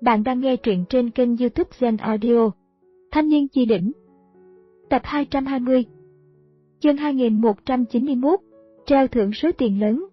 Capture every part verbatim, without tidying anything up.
Bạn đang nghe truyện trên kênh YouTube Zen Audio. Thanh niên chi đỉnh. Tập hai trăm hai mươi. Chương hai nghìn một trăm chín mươi mốt. Treo thưởng số tiền lớn.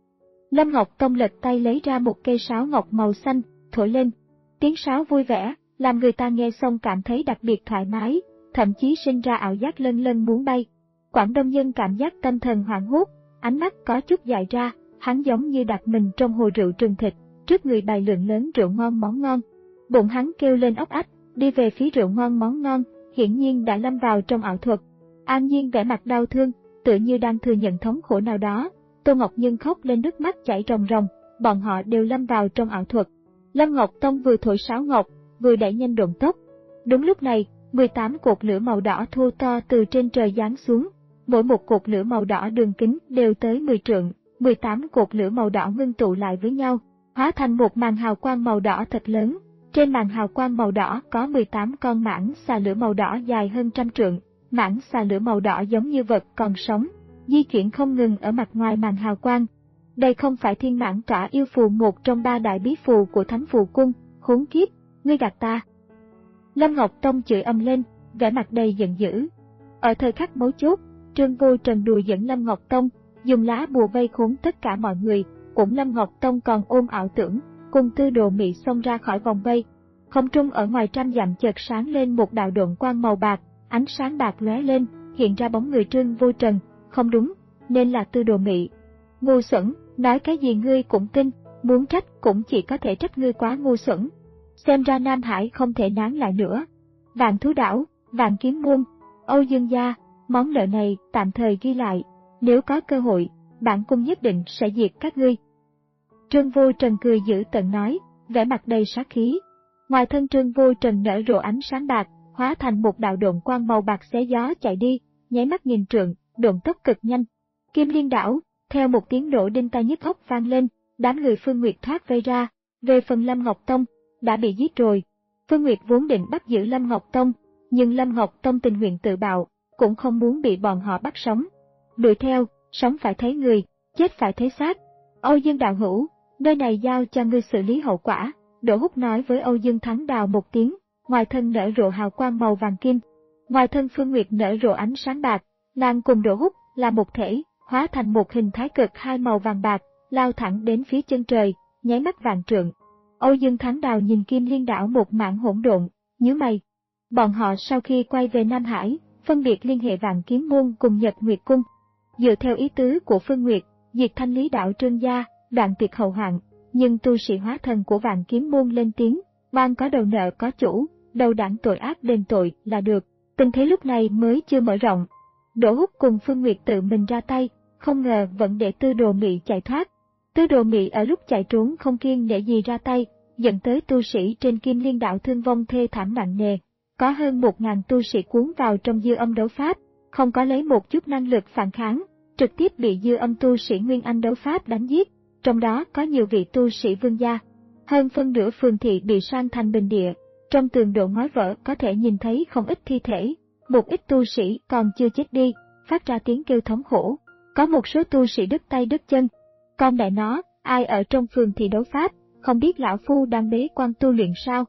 Lâm Ngọc Tông lật tay lấy ra một cây sáo ngọc màu xanh, thổi lên. Tiếng sáo vui vẻ, làm người ta nghe xong cảm thấy đặc biệt thoải mái, thậm chí sinh ra ảo giác lân lân muốn bay. Quảng Đông Nhân cảm giác tâm thần hoảng hốt, ánh mắt có chút dại ra, hắn giống như đặt mình trong hồ rượu trừng thịt. Trước người bày lượng lớn rượu ngon món ngon, bụng hắn kêu lên ốc ách, đi về phía rượu ngon món ngon, hiển nhiên đã lâm vào trong ảo thuật. An Nhiên vẻ mặt đau thương, tựa như đang thừa nhận thống khổ nào đó. Tô Ngọc Nhân khóc lên nước mắt chảy ròng ròng, bọn họ đều lâm vào trong ảo thuật. Lâm Ngọc Tông vừa thổi sáo ngọc, vừa đẩy nhanh độn tốc. Đúng lúc này, mười tám cột lửa màu đỏ thô to từ trên trời giáng xuống, mỗi một cột lửa màu đỏ đường kính đều tới mười trượng, mười tám cột lửa màu đỏ ngưng tụ lại với nhau, hóa thành một màn hào quang màu đỏ thật lớn. Trên màn hào quang màu đỏ có mười tám con mãng xà lửa màu đỏ dài hơn trăm trượng. Mãng xà lửa màu đỏ giống như vật còn sống, di chuyển không ngừng ở mặt ngoài màn hào quang. Đây không phải thiên mãng tỏa yêu phù, một trong ba đại bí phù của Thánh Phù Cung, khốn kiếp, ngươi gạt ta. Lâm Ngọc Tông chửi ầm lên, vẻ mặt đầy giận dữ. Ở thời khắc mấu chốt, Trương Vô Trần đùa dẫn Lâm Ngọc Tông, dùng lá bùa vây khốn tất cả mọi người. Cũng Lâm Ngọc Tông còn ôm ảo tưởng, cùng Tư Đồ Mị xông ra khỏi vòng vây. Không trung ở ngoài trăm dặm chợt sáng lên một đạo độn quang màu bạc, ánh sáng bạc lóe lên, hiện ra bóng người Trương Vô Trần. Không đúng, nên là Tư Đồ Mị. Ngu xuẩn, nói cái gì ngươi cũng tin, muốn trách cũng chỉ có thể trách ngươi quá ngu xuẩn. Xem ra Nam Hải không thể nán lại nữa. Vạn Thú Đảo, Vạn Kiếm Môn, Âu Dương gia, món nợ này tạm thời ghi lại, nếu có cơ hội, bản cung nhất định sẽ diệt các ngươi. Trương Vô Trần cười dữ tợn nói, vẻ mặt đầy sát khí. Ngoài thân Trương Vô Trần nở rộ ánh sáng bạc, hóa thành một đạo độn quang màu bạc xé gió chạy đi, nháy mắt nghìn trượng, độn tốc cực nhanh. Kim Liên Đảo, theo một tiếng nổ đinh tai nhức óc vang lên, đám người Phương Nguyệt thoát vây ra. Về phần Lâm Ngọc Tông, đã bị giết rồi. Phương Nguyệt vốn định bắt giữ Lâm Ngọc Tông, nhưng Lâm Ngọc Tông tình nguyện tự bạo, cũng không muốn bị bọn họ bắt sống. Đuổi theo, sống phải thấy người, chết phải thấy xác. Âu Dương đạo hữu, nơi này giao cho ngươi xử lý hậu quả. Đỗ Húc nói với Âu Dương Thắng Đào một tiếng, ngoài thân nở rộ hào quang màu vàng kim. Ngoài thân Phương Nguyệt nở rộ ánh sáng bạc, nàng cùng Đỗ Húc là một thể, hóa thành một hình thái cực hai màu vàng bạc, lao thẳng đến phía chân trời, nháy mắt vạn trượng. Âu Dương Thắng Đào nhìn Kim Liên Đảo một mảng hỗn độn, nhíu mày. Bọn họ sau khi quay về Nam Hải, phân biệt liên hệ Vạn Kiếm Môn cùng Nhật Nguyệt Cung. Dựa theo ý tứ của Phương Nguyệt, diệt thanh lý đảo Trương gia, đoạn tuyệt hậu hoạn, nhưng tu sĩ hóa thần của Vạn Kiếm Môn lên tiếng, oan có đầu nợ có chủ, đầu đảng tội ác đền tội là được. Tình thế lúc này mới chưa mở rộng. Đỗ Húc cùng Phương Nguyệt tự mình ra tay, không ngờ vẫn để Tư Đồ Mị chạy thoát. Tư Đồ Mị ở lúc chạy trốn không kiêng nể gì ra tay, dẫn tới tu sĩ trên Kim Liên Đảo thương vong thê thảm nặng nề. Có hơn một ngàn tu sĩ cuốn vào trong dư âm đấu pháp, không có lấy một chút năng lực phản kháng, trực tiếp bị dư âm tu sĩ Nguyên Anh đấu pháp đánh giết, trong đó có nhiều vị tu sĩ vương gia. Hơn phân nửa phường thị bị san thành bình địa, trong tường độ ngói vỡ có thể nhìn thấy không ít thi thể, một ít tu sĩ còn chưa chết đi, phát ra tiếng kêu thống khổ. Có một số tu sĩ đứt tay đứt chân. Con mẹ nó, ai ở trong phường thị đấu pháp, không biết lão phu đang bế quan tu luyện sao?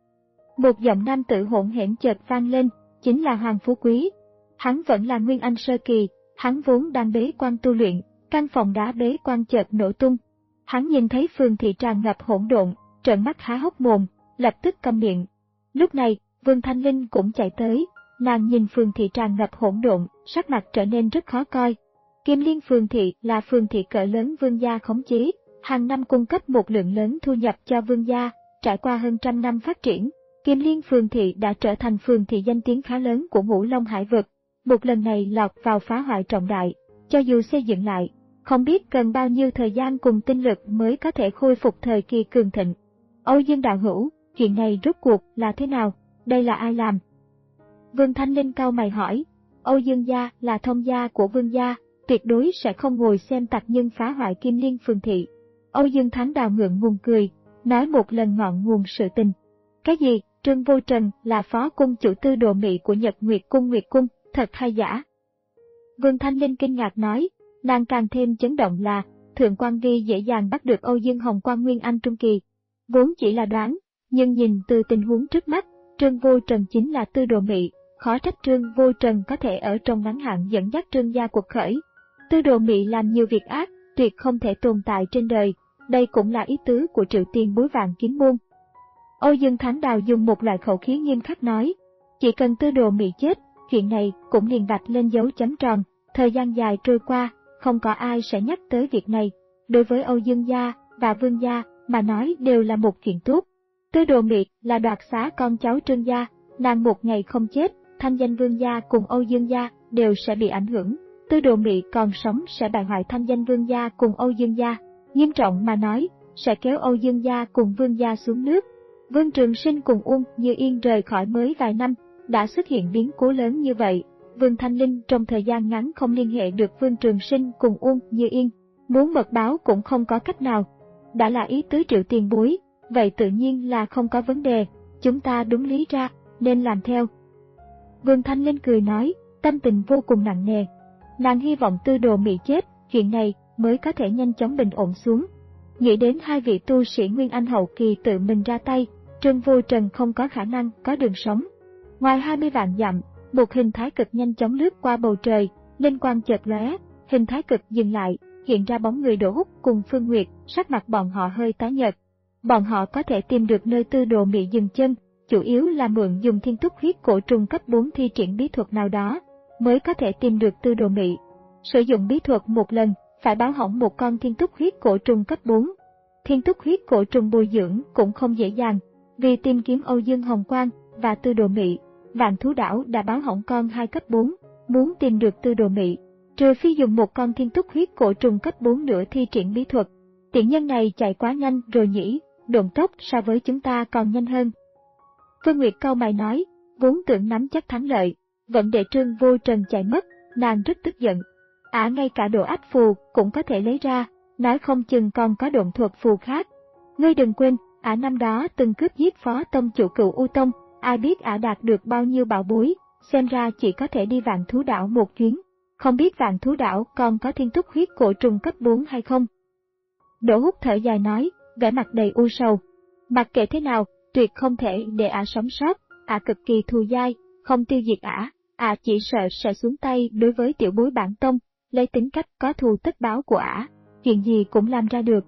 Một giọng nam tử hỗn hển chợt vang lên, chính là Hoàng Phú Quý. Hắn vẫn là Nguyên Anh sơ kỳ, hắn vốn đang bế quan tu luyện, căn phòng đá bế quan chợt nổ tung. Hắn nhìn thấy phường thị tràn ngập hỗn độn, trợn mắt há hốc mồm, lập tức câm miệng. Lúc này, Vương Thanh Linh cũng chạy tới, nàng nhìn phường thị tràn ngập hỗn độn, sắc mặt trở nên rất khó coi. Kim Liên phường thị là phường thị cỡ lớn vương gia khống chế, hàng năm cung cấp một lượng lớn thu nhập cho vương gia, trải qua hơn trăm năm phát triển. Kim Liên phường thị đã trở thành phường thị danh tiếng khá lớn của Ngũ Long Hải vực. Một lần này lọt vào phá hoại trọng đại, cho dù xây dựng lại, không biết cần bao nhiêu thời gian cùng tinh lực mới có thể khôi phục thời kỳ cường thịnh. Âu Dương đạo hữu, chuyện này rốt cuộc là thế nào, đây là ai làm? Vương Thanh Linh cau mày hỏi. Âu Dương gia là thông gia của vương gia, tuyệt đối sẽ không ngồi xem tặc nhân phá hoại Kim Liên phường thị. Âu Dương Thắng Đào ngượng ngùng cười, nói một lần ngọn nguồn sự tình. Cái gì? Trương Vô Trần là phó cung chủ Tư Đồ Mị của Nhật Nguyệt Cung Nguyệt Cung, thật hay giả? Vương Thanh Linh kinh ngạc nói, nàng càng thêm chấn động là, Thượng Quan Vi dễ dàng bắt được Âu Dương Hồng Quan Nguyên Anh Trung Kỳ. Vốn chỉ là đoán, Nhưng nhìn từ tình huống trước mắt, Trương Vô Trần chính là Tư Đồ Mị, khó trách Trương Vô Trần có thể ở trong ngắn hạn dẫn dắt Trương gia cuộc khởi. Tư Đồ Mị làm nhiều việc ác, tuyệt không thể tồn tại trên đời, đây cũng là ý tứ của Triệu Tiền Bối Vạn Kiếm Môn. Âu Dương Thắng Đào dùng một loại khẩu khí nghiêm khắc nói, chỉ cần Tư Đồ Mị chết, chuyện này cũng liền vạch lên dấu chấm tròn. Thời gian dài trôi qua, không có ai sẽ nhắc tới việc này. Đối với Âu Dương gia và Vương gia mà nói đều là một chuyện tốt. Tư Đồ Mị là đoạt xá con cháu Trương gia, nàng một ngày không chết, thanh danh Vương gia cùng Âu Dương gia đều sẽ bị ảnh hưởng. Tư Đồ Mị còn sống sẽ bại hoại thanh danh Vương gia cùng Âu Dương gia, nghiêm trọng mà nói, sẽ kéo Âu Dương gia cùng Vương gia xuống nước. Vương Trường Sinh cùng Uông Như Yên rời khỏi mới vài năm, đã xuất hiện biến cố lớn như vậy. Vương Thanh Linh trong thời gian ngắn không liên hệ được Vương Trường Sinh cùng Uông Như Yên, muốn mật báo cũng không có cách nào. Đã là ý tứ Triệu Tiền Bối, vậy tự nhiên là không có vấn đề, chúng ta đúng lý ra, nên làm theo. Vương Thanh Linh cười nói, tâm tình vô cùng nặng nề. Nàng hy vọng Tư Đồ Mị chết, chuyện này mới có thể nhanh chóng bình ổn xuống. Nghĩ đến hai vị tu sĩ Nguyên Anh hậu kỳ tự mình ra tay, Trương Vô Trần không có khả năng có đường sống. Ngoài hai mươi vạn dặm, một hình thái cực nhanh chóng lướt qua bầu trời, linh quang chợt lóe, hình thái cực dừng lại, hiện ra bóng người Đỗ Húc cùng Phương Nguyệt, sắc mặt bọn họ hơi tái nhợt. Bọn họ có thể tìm được nơi Tư Đồ Mị dừng chân, chủ yếu là mượn dùng thiên túc huyết cổ trùng cấp bốn thi triển bí thuật nào đó, mới có thể tìm được Tư Đồ Mị. Sử dụng bí thuật một lần, phải báo hỏng một con thiên túc huyết cổ trùng cấp bốn. Thiên túc huyết cổ trùng bồi dưỡng cũng không dễ dàng, vì tìm kiếm Âu Dương Hồng Quang và Tư Đồ Mị, Vạn Thú Đảo đã báo hỏng con hai cấp bốn, muốn tìm được Tư Đồ Mị, trừ phi dùng một con thiên túc huyết cổ trùng cấp bốn nữa thi triển bí thuật. Tiện nhân này chạy quá nhanh rồi nhỉ, độn tốc so với chúng ta còn nhanh hơn. Phương Nguyệt cau mày nói, vốn tưởng nắm chắc thắng lợi, vẫn để Trương Vô Trần chạy mất, nàng rất tức giận. Ả à, ngay cả độ ách phù cũng có thể lấy ra, nói không chừng còn có độn thuật phù khác. Ngươi đừng quên, Ả à, năm đó từng cướp giết phó tông chủ Cựu U Tông, ai biết Ả à đạt được bao nhiêu bảo bối, xem ra chỉ có thể đi Vạn Thú Đảo một chuyến. Không biết Vạn Thú Đảo còn có thiên túc huyết cổ trùng cấp bốn hay không? Đỗ Húc thở dài nói, vẻ mặt đầy u sầu. Mặc kệ thế nào, tuyệt không thể để Ả sống sót, Ả cực kỳ thù dai, không tiêu diệt Ả, Ả chỉ sợ sẽ xuống tay đối với tiểu bối bản tông, lấy tính cách có thù tất báo của Ả, chuyện gì cũng làm ra được.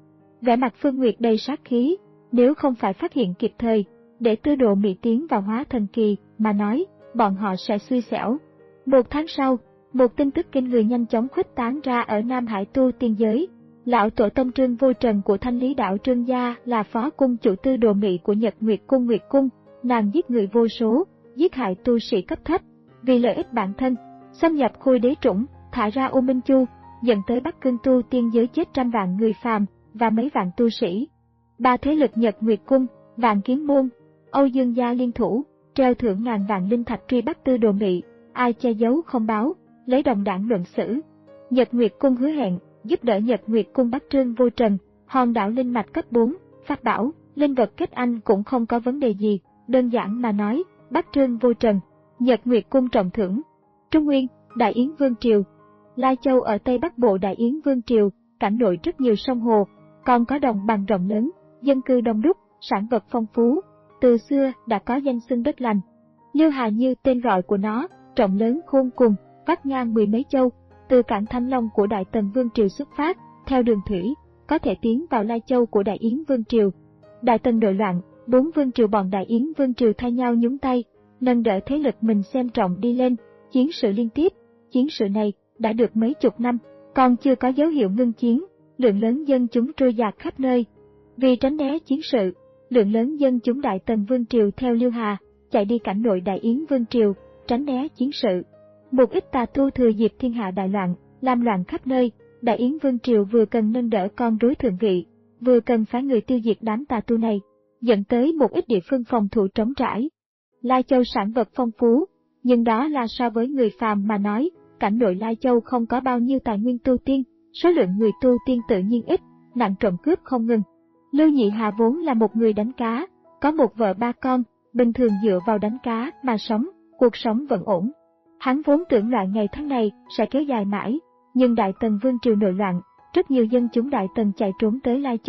Vẻ mặt Phương Nguyệt đầy sát khí, nếu không phải phát hiện kịp thời, để Tư Đồ Mị tiến vào hóa thần kỳ mà nói, bọn họ sẽ xui xẻo. Một tháng sau, một tin tức kinh người nhanh chóng khuếch tán ra ở Nam Hải tu tiên giới. Lão tổ tông Trương Vô Trần của Thanh Lý đạo Trương gia là phó cung chủ Tư Đồ Mị của Nhật Nguyệt cung Nguyệt cung, nàng giết người vô số, giết hại tu sĩ cấp thấp, vì lợi ích bản thân, xâm nhập Khôi Đế Trũng, thả ra U Minh Chu, dẫn tới Bắc Cương tu tiên giới chết trăm vạn người phàm và mấy vạn tu sĩ. Ba thế lực Nhật Nguyệt cung, Vạn Kiếm môn, Âu Dương gia liên thủ, treo thưởng ngàn vạn linh thạch truy bắt Tư Đồ Mị, ai che giấu không báo, lấy đồng đảng luận xử. Nhật Nguyệt cung hứa hẹn giúp đỡ Nhật Nguyệt cung bắt Trương Vô Trần, hòn đảo linh mạch cấp bốn, pháp bảo, linh vật kết anh cũng không có vấn đề gì, đơn giản mà nói, bắt Trương Vô Trần, Nhật Nguyệt cung trọng thưởng. Trung Nguyên, Đại Yến Vương Triều. Lai Châu ở Tây Bắc Bộ Đại Yến Vương Triều, cảnh nội rất nhiều sông hồ, còn có đồng bằng rộng lớn, dân cư đông đúc, sản vật phong phú, từ xưa đã có danh xưng đất lành. Liêu Hà như tên gọi của nó, rộng lớn khôn cùng, vắt ngang mười mấy châu. Từ cảng Thanh Long của Đại Tần Vương Triều xuất phát, theo đường thủy, có thể tiến vào Lai Châu của Đại Yến Vương Triều. Đại Tần nội loạn, bốn vương triều bọn Đại Yến Vương Triều thay nhau nhúng tay, nâng đỡ thế lực mình xem trọng đi lên, chiến sự liên tiếp. Chiến sự này đã được mấy chục năm, còn chưa có dấu hiệu ngưng chiến, lượng lớn dân chúng trôi dạt khắp nơi. Vì tránh né chiến sự, lượng lớn dân chúng Đại Tần Vương Triều theo Liêu Hà, chạy đi cảnh nội Đại Yến Vương Triều, tránh né chiến sự. Một ít tà tu thừa dịp thiên hạ đại loạn, làm loạn khắp nơi, Đại Yến Vương Triều vừa cần nâng đỡ con rối thượng vị, vừa cần phái người tiêu diệt đám tà tu này, dẫn tới một ít địa phương phòng thủ trống trải. Lai Châu sản vật phong phú, nhưng đó là so với người phàm mà nói, cảnh nội Lai Châu không có bao nhiêu tài nguyên tu tiên, số lượng người tu tiên tự nhiên ít, nạn trộm cướp không ngừng. Lưu Nhị Hà vốn là một người đánh cá, có một vợ ba con, bình thường dựa vào đánh cá mà sống, cuộc sống vẫn ổn. Hắn vốn tưởng loạn ngày tháng này sẽ kéo dài mãi, nhưng Đại Tần Vương Triều nội loạn, rất nhiều dân chúng Đại Tần chạy trốn tới Lai Châu,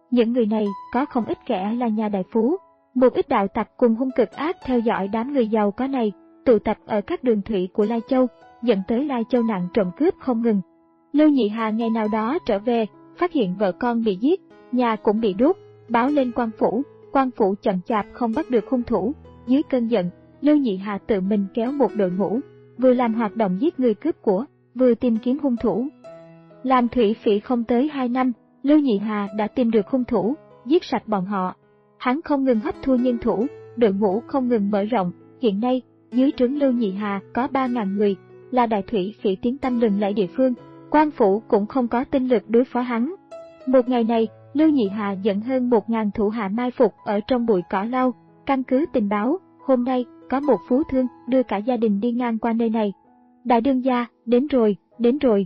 Những người này có không ít kẻ là nhà đại phú, một ít đạo tặc cùng hung cực ác theo dõi đám người giàu có này, tụ tập ở các đường thủy của Lai Châu, dẫn tới Lai Châu nạn trộm cướp không ngừng. Lưu Nhị Hà ngày nào đó trở về, phát hiện vợ con bị giết, nhà cũng bị đốt, báo lên quan phủ, quan phủ chậm chạp không bắt được hung thủ. Dưới cơn giận, Lưu Nhị Hà tự mình kéo một đội ngũ, vừa làm hoạt động giết người cướp của, vừa tìm kiếm hung thủ. Làm thủy phỉ không tới hai năm, Lưu Nhị Hà đã tìm được hung thủ, giết sạch bọn họ. Hắn không ngừng hấp thu nhân thủ, đội ngũ không ngừng mở rộng. Hiện nay, dưới trướng Lưu Nhị Hà có ba nghìn người, là đại thủy phỉ tiếng tăm lừng lẫy địa phương. Quan phủ cũng không có tinh lực đối phó hắn. Một ngày này, Lưu Nhị Hà dẫn hơn một nghìn thủ hạ mai phục ở trong bụi cỏ lau, căn cứ tình báo, hôm nay có một phú thương đưa cả gia đình đi ngang qua nơi này. Đại đương gia, đến rồi, đến rồi.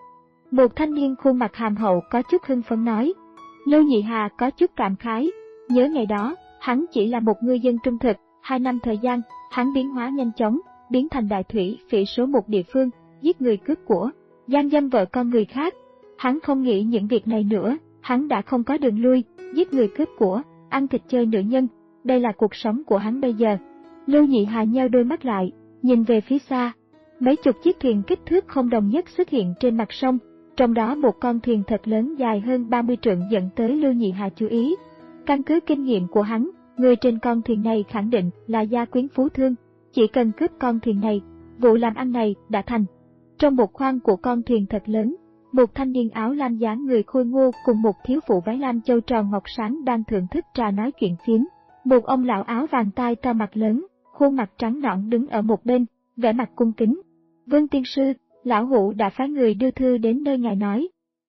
Một thanh niên khuôn mặt hàm hậu có chút hưng phấn nói. Lưu Nhị Hà có chút cảm khái, nhớ ngày đó, hắn chỉ là một ngư dân trung thực, hai năm thời gian, hắn biến hóa nhanh chóng, biến thành đại thủy phỉ số một địa phương, giết người cướp của, gian dâm vợ con người khác. Hắn không nghĩ những việc này nữa, hắn đã không có đường lui, giết người cướp của, ăn thịt chơi nữ nhân, đây là cuộc sống của hắn bây giờ. Lưu Nhị Hà nheo đôi mắt lại, nhìn về phía xa. Mấy chục chiếc thuyền kích thước không đồng nhất xuất hiện trên mặt sông, trong đó một con thuyền thật lớn dài hơn ba mươi trượng dẫn tới Lưu Nhị Hà chú ý. Căn cứ kinh nghiệm của hắn, người trên con thuyền này khẳng định là gia quyến phú thương, chỉ cần cướp con thuyền này, vụ làm ăn này đã thành. Trong một khoang của con thuyền thật lớn, một thanh niên áo lam dáng người khôi ngô cùng một thiếu phụ váy lam châu tròn ngọc sáng đang thưởng thức trà nói chuyện phiếm. Một ông lão áo vàng tai to mặt lớn, khuôn mặt trắng nõn đứng ở một bên, vẻ mặt cung kính. Vương tiên sư, lão hủ đã phái người đưa thư đến nơi ngài nói.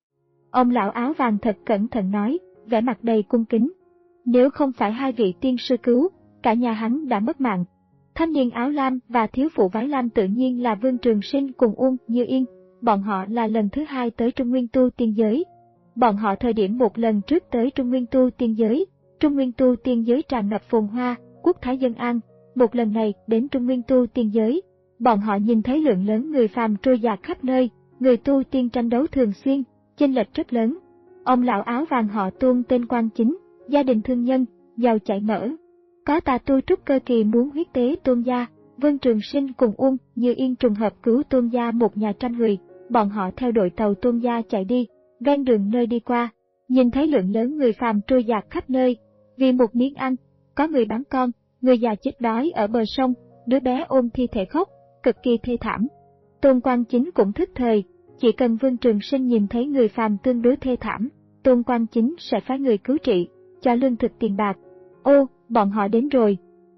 Ông lão áo vàng thật cẩn thận nói, vẻ mặt đầy cung kính. Nếu không phải hai vị tiên sư cứu, cả nhà hắn đã mất mạng. Thanh niên áo lam và thiếu phụ váy lam tự nhiên là Vương Trường Sinh cùng Uông Như Yên. Bọn họ là lần thứ hai tới Trung Nguyên Tu Tiên Giới. Bọn họ thời điểm một lần trước tới Trung Nguyên Tu Tiên Giới, Trung Nguyên Tu Tiên Giới tràn ngập phồn hoa, quốc thái dân an. Một lần này đến Trung Nguyên Tu Tiên Giới, bọn họ nhìn thấy lượng lớn người phàm trôi dạt khắp nơi, người tu tiên tranh đấu thường xuyên, chênh lệch rất lớn. Ông lão áo vàng họ Tuôn tên Quan Chính, gia đình thương nhân, giàu chảy mỡ. Có tà tu trúc cơ kỳ muốn huyết tế Tôn gia, Vương Trường Sinh cùng Uông Như Yên trùng hợp cứu Tôn gia một nhà trăm người, bọn họ theo đội tàu Tôn gia chạy đi, ven đường nơi đi qua, nhìn thấy lượng lớn người phàm trôi dạt khắp nơi, vì một miếng ăn, có người bán con, người già chết đói ở bờ sông, đứa bé ôm thi thể khóc, cực kỳ thê thảm. Tôn Quan Chính cũng thức thời, chỉ cần Vương Trường Sinh nhìn thấy người phàm tương đối thê thảm, Tôn Quan Chính sẽ phái người cứu trị, cho lương thực tiền bạc. Ô, bọn họ đến rồi.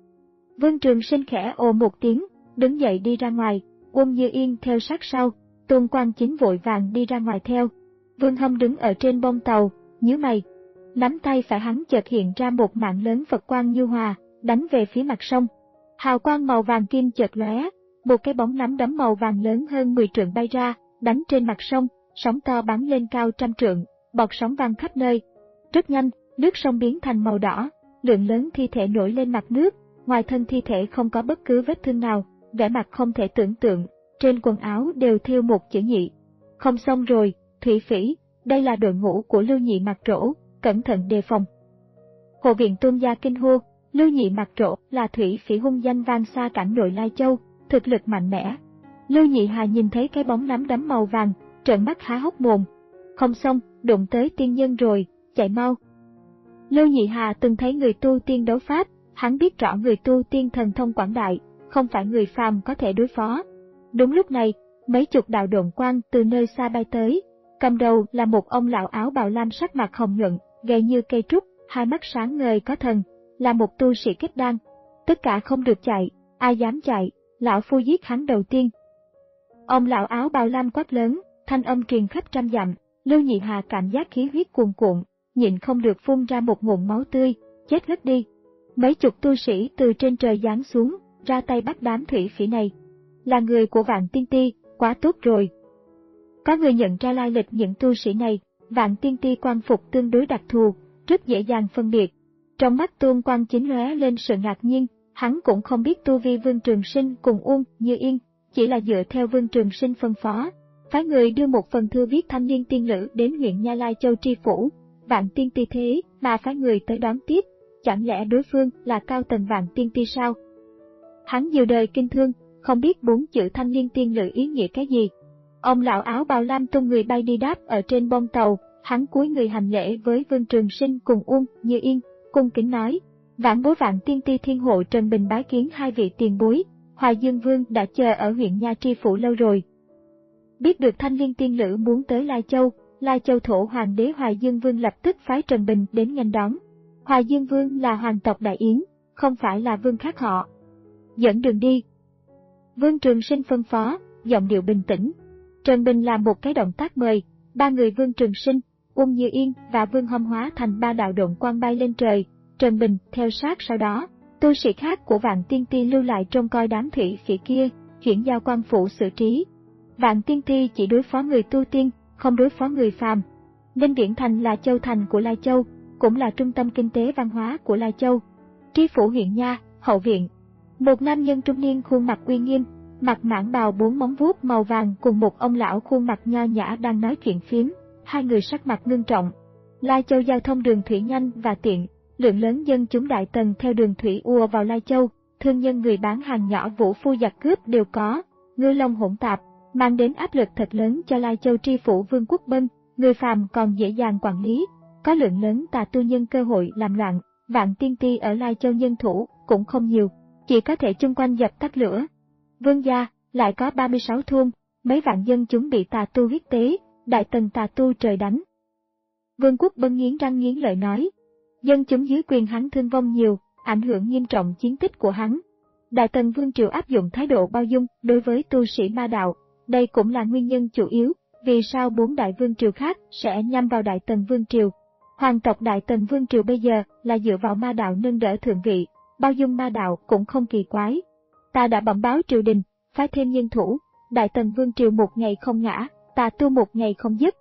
Vương Trường Sinh khẽ ồ một tiếng, đứng dậy đi ra ngoài, Uông Như Yên theo sát sau, Tôn Quan Chính vội vàng đi ra ngoài theo. Vương Hâm đứng ở trên bông tàu, nhíu mày. Nắm tay phải hắn chợt hiện ra một mạng lớn Phật quang nhu hòa, đánh về phía mặt sông. Hào quang màu vàng kim chợt lóe, một cái bóng nắm đấm màu vàng lớn hơn mười trượng bay ra, đánh trên mặt sông, sóng to bắn lên cao trăm trượng, bọt sóng vang khắp nơi. Rất nhanh, nước sông biến thành màu đỏ, lượng lớn thi thể nổi lên mặt nước, ngoài thân thi thể không có bất cứ vết thương nào, vẻ mặt không thể tưởng tượng, trên quần áo đều thêu một chữ nhị. Không xong rồi, thủy phỉ, đây là đội ngũ của Lưu Nhị Mặc Trổ, cẩn thận đề phòng. Hộ viện Tôn gia kinh hô, Lưu Nhị Mặc Trổ là thủy phỉ hung danh vang xa cảnh nội Lai Châu, thực lực mạnh mẽ. Lưu Nhị Hà nhìn thấy cái bóng nắm đấm màu vàng, trợn mắt há hốc mồm. Không xong, đụng tới tiên nhân rồi, chạy mau. Lưu Nhị Hà từng thấy người tu tiên đấu pháp, hắn biết rõ người tu tiên thần thông quảng đại, không phải người phàm có thể đối phó. Đúng lúc này, mấy chục đạo độn quang từ nơi xa bay tới, cầm đầu là một ông lão áo bào lam sắc mặt hồng nhuận, gầy như cây trúc, hai mắt sáng ngời có thần, là một tu sĩ kết đan. Tất cả không được chạy, ai dám chạy, lão phu giết hắn đầu tiên. Ông lão áo bào lam quát lớn, thanh âm truyền khắp trăm dặm. Lưu Nhị Hà cảm giác khí huyết cuồn cuộn, nhịn không được phun ra một ngụm máu tươi, chết ngất đi. Mấy chục tu sĩ từ trên trời giáng xuống, ra tay bắt đám thủy phỉ này. Là người của Vạn Tiên Ti, quá tốt rồi. Có người nhận ra lai lịch những tu sĩ này, Vạn Tiên Ti quan phục tương đối đặc thù, rất dễ dàng phân biệt. Trong mắt Tôn Quan Chính lóe lên sự ngạc nhiên, hắn cũng không biết tu vi Vương Trường Sinh cùng Uông Như Yên, chỉ là dựa theo Vương Trường Sinh phân phó, phái người đưa một phần thư viết thanh niên tiên lữ đến huyện Nha Lai Châu tri phủ, Vạn Tiên Ti thế mà phái người tới đón tiếp, chẳng lẽ đối phương là cao tầng Vạn Tiên Ti sao? Hắn nhiều đời kinh thương, không biết bốn chữ Thanh Liên Tiên Lữ ý nghĩa cái gì. Ông lão áo bào lam tung người bay đi đáp ở trên bông tàu, hắn cúi người hành lễ với Vương Trường Sinh cùng Uông Như Yên, cung kính nói: Vãn bối Vạn Tiên Ti Thiên Hộ Trần Bình bái kiến hai vị tiền bối, Hoài Dương Vương đã chờ ở huyện Nha Tri Phủ lâu rồi. Biết được Thanh Liên Tiên Lữ muốn tới Lai Châu, Lai Châu thổ hoàng đế Hoài Dương Vương lập tức phái Trần Bình đến nghênh đón. Hoài Dương Vương là hoàng tộc Đại Yến, không phải là vương khác họ. Dẫn đường đi. Vương Trường Sinh phân phó, giọng điệu bình tĩnh. Trần Bình làm một cái động tác mời, ba người Vương Trường Sinh, Uông Như Yên và Vương Hâm hóa thành ba đạo độn quang bay lên trời. Trần Bình theo sát sau đó, tu sĩ khác của Vạn Tiên Ti lưu lại trông coi đám thủy phỉ kia, chuyển giao quan phủ xử trí. Vạn Tiên Ti chỉ đối phó người tu tiên, không đối phó người phàm. Ninh Viễn Thành là châu thành của Lai Châu, cũng là trung tâm kinh tế văn hóa của Lai Châu. Tri phủ huyện Nha, hậu viện. Một nam nhân trung niên khuôn mặt uy nghiêm, mặc mãng bào bốn móng vuốt màu vàng cùng một ông lão khuôn mặt nho nhã đang nói chuyện phiếm, hai người sắc mặt ngưng trọng. Lai Châu giao thông đường thủy nhanh và tiện, lượng lớn dân chúng đại tần theo đường thủy ùa vào Lai Châu, thương nhân người bán hàng nhỏ vũ phu giặc cướp đều có, ngư long hỗn tạp, mang đến áp lực thật lớn cho Lai Châu tri phủ Vương Quốc Bân, người phàm còn dễ dàng quản lý, có lượng lớn tà tu nhân cơ hội làm loạn. Vạn Tiên Ti ở Lai Châu nhân thủ cũng không nhiều, chỉ có thể chung quanh dập tắt lửa. Vương gia lại có ba mươi sáu thôn, mấy vạn dân chúng bị tà tu huyết tế, đại tần tà tu trời đánh. Vương Quốc Bân nghiến răng nghiến lợi nói, dân chúng dưới quyền hắn thương vong nhiều, ảnh hưởng nghiêm trọng chiến tích của hắn. Đại tần vương triều áp dụng thái độ bao dung đối với tu sĩ ma đạo, đây cũng là nguyên nhân chủ yếu vì sao bốn đại vương triều khác sẽ nhắm vào đại tần vương triều. Hoàng tộc đại tần vương triều bây giờ là dựa vào ma đạo nâng đỡ thượng vị, bao dung ma đạo cũng không kỳ quái. Ta đã bẩm báo triều đình, phái thêm nhân thủ, đại tần vương triều một ngày không ngã, tà tu một ngày không dứt.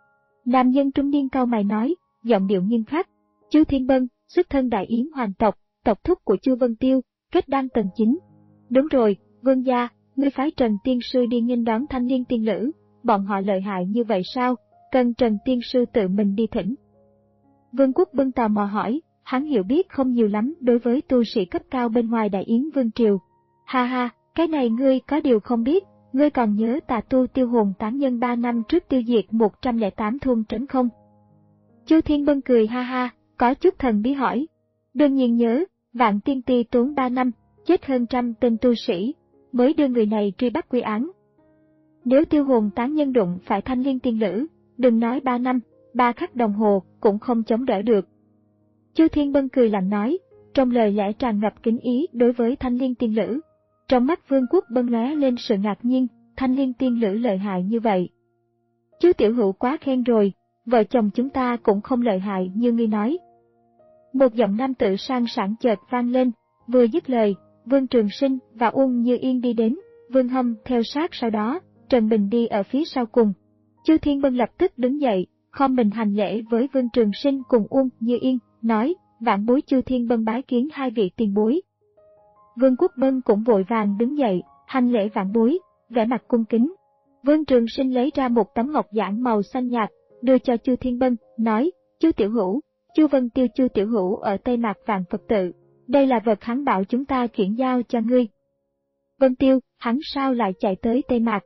Nam nhân trung niên cau mày nói, giọng điệu nghiêm khắc. Chu Thiên Bân, xuất thân Đại Yến hoàng tộc, tộc thúc của Chu Vân Tiêu, kết đan tầng chín. Đúng rồi, vương gia, ngươi phái Trần Tiên Sư đi nghênh đón Thanh Liên Tiên Lữ, bọn họ lợi hại như vậy sao, cần Trần Tiên Sư tự mình đi thỉnh. Vương Quốc Bân tò mò hỏi, hắn hiểu biết không nhiều lắm đối với tu sĩ cấp cao bên ngoài Đại Yến vương triều. Ha ha, cái này ngươi có điều không biết, ngươi còn nhớ tà tu tiêu hồn tán nhân ba năm trước tiêu diệt một trăm lẻ tám thôn trấn không? Chu Thiên Bân cười ha ha, có chút thần bí hỏi. Đương nhiên nhớ, Vạn Tiên Ti tốn ba năm, chết hơn trăm tên tu sĩ, mới đưa người này truy bắt quy án. Nếu tiêu hồn tán nhân đụng phải Thanh Liên Tiên Lữ, đừng nói ba năm, ba khắc đồng hồ cũng không chống đỡ được. Chu Thiên Bân cười lạnh nói, trong lời lẽ tràn ngập kính ý đối với Thanh Liên Tiên Lữ. Trong mắt Vương Quốc Bân lóe lên sự ngạc nhiên, Thanh Liên Tiên Lữ lợi hại như vậy. Chu tiểu hữu quá khen rồi, vợ chồng chúng ta cũng không lợi hại như ngươi nói. Một giọng nam tử sang sảng chợt vang lên, vừa dứt lời, Vương Trường Sinh và Uông Như Yên đi đến, Vương Hâm theo sát sau đó, Trần Bình đi ở phía sau cùng. Chu Thiên Bân lập tức đứng dậy, khom mình hành lễ với Vương Trường Sinh cùng Uông Như Yên, nói, vãn bối Chu Thiên Bân bái kiến hai vị tiền bối. Vương Quốc Bân cũng vội vàng đứng dậy, hành lễ vãn bối, vẻ mặt cung kính. Vương Trường Sinh lấy ra một tấm ngọc giản màu xanh nhạt, đưa cho Chu Thiên Bân, nói, Chu tiểu hữu, Chu Vân Tiêu Chu tiểu hữu ở Tây Mạc Vạn Phật tự, đây là vật hắn bảo chúng ta chuyển giao cho ngươi. Vân Tiêu, hắn sao lại chạy tới Tây Mạc?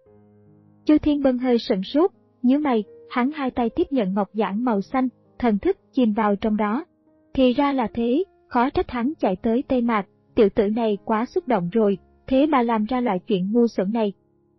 Chu Thiên Bân hơi sửng sốt, nhíu mày, hắn hai tay tiếp nhận ngọc giản màu xanh, thần thức chìm vào trong đó. Thì ra là thế, khó trách hắn chạy tới Tây Mạc, tiểu tử này quá xúc động rồi, thế mà làm ra loại chuyện ngu xuẩn này.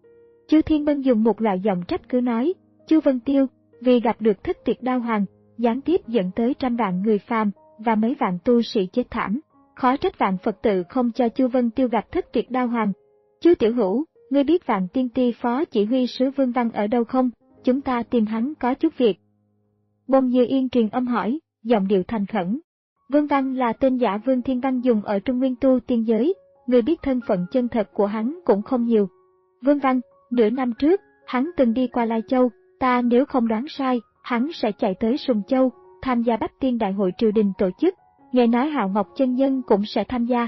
Chu Thiên Bân dùng một loại giọng trách cứ nói, Chu Vân Tiêu, vì gặp được thất tuyệt đao hoàng, gián tiếp dẫn tới trăm vạn người phàm và mấy vạn tu sĩ chết thảm. Khó trách Vạn Phật tự không cho Chu Vân Tiêu gặp thất tuyệt đao hoàng. Chu tiểu hữu, ngươi biết Vạn Tiên Ti phó chỉ huy sứ Vương Văn ở đâu không? Chúng ta tìm hắn có chút việc. Bông Như Yên truyền âm hỏi, giọng điệu thành khẩn. Vương Văn là tên giả Vương Thiên Văn dùng ở Trung Nguyên tu tiên giới, người biết thân phận chân thật của hắn cũng không nhiều. Vương Văn, nửa năm trước, hắn từng đi qua Lai Châu, ta nếu không đoán sai, hắn sẽ chạy tới Sùng Châu, tham gia Bách Tiên Đại hội triều đình tổ chức, nghe nói Hạo Ngọc Chân Nhân cũng sẽ tham gia.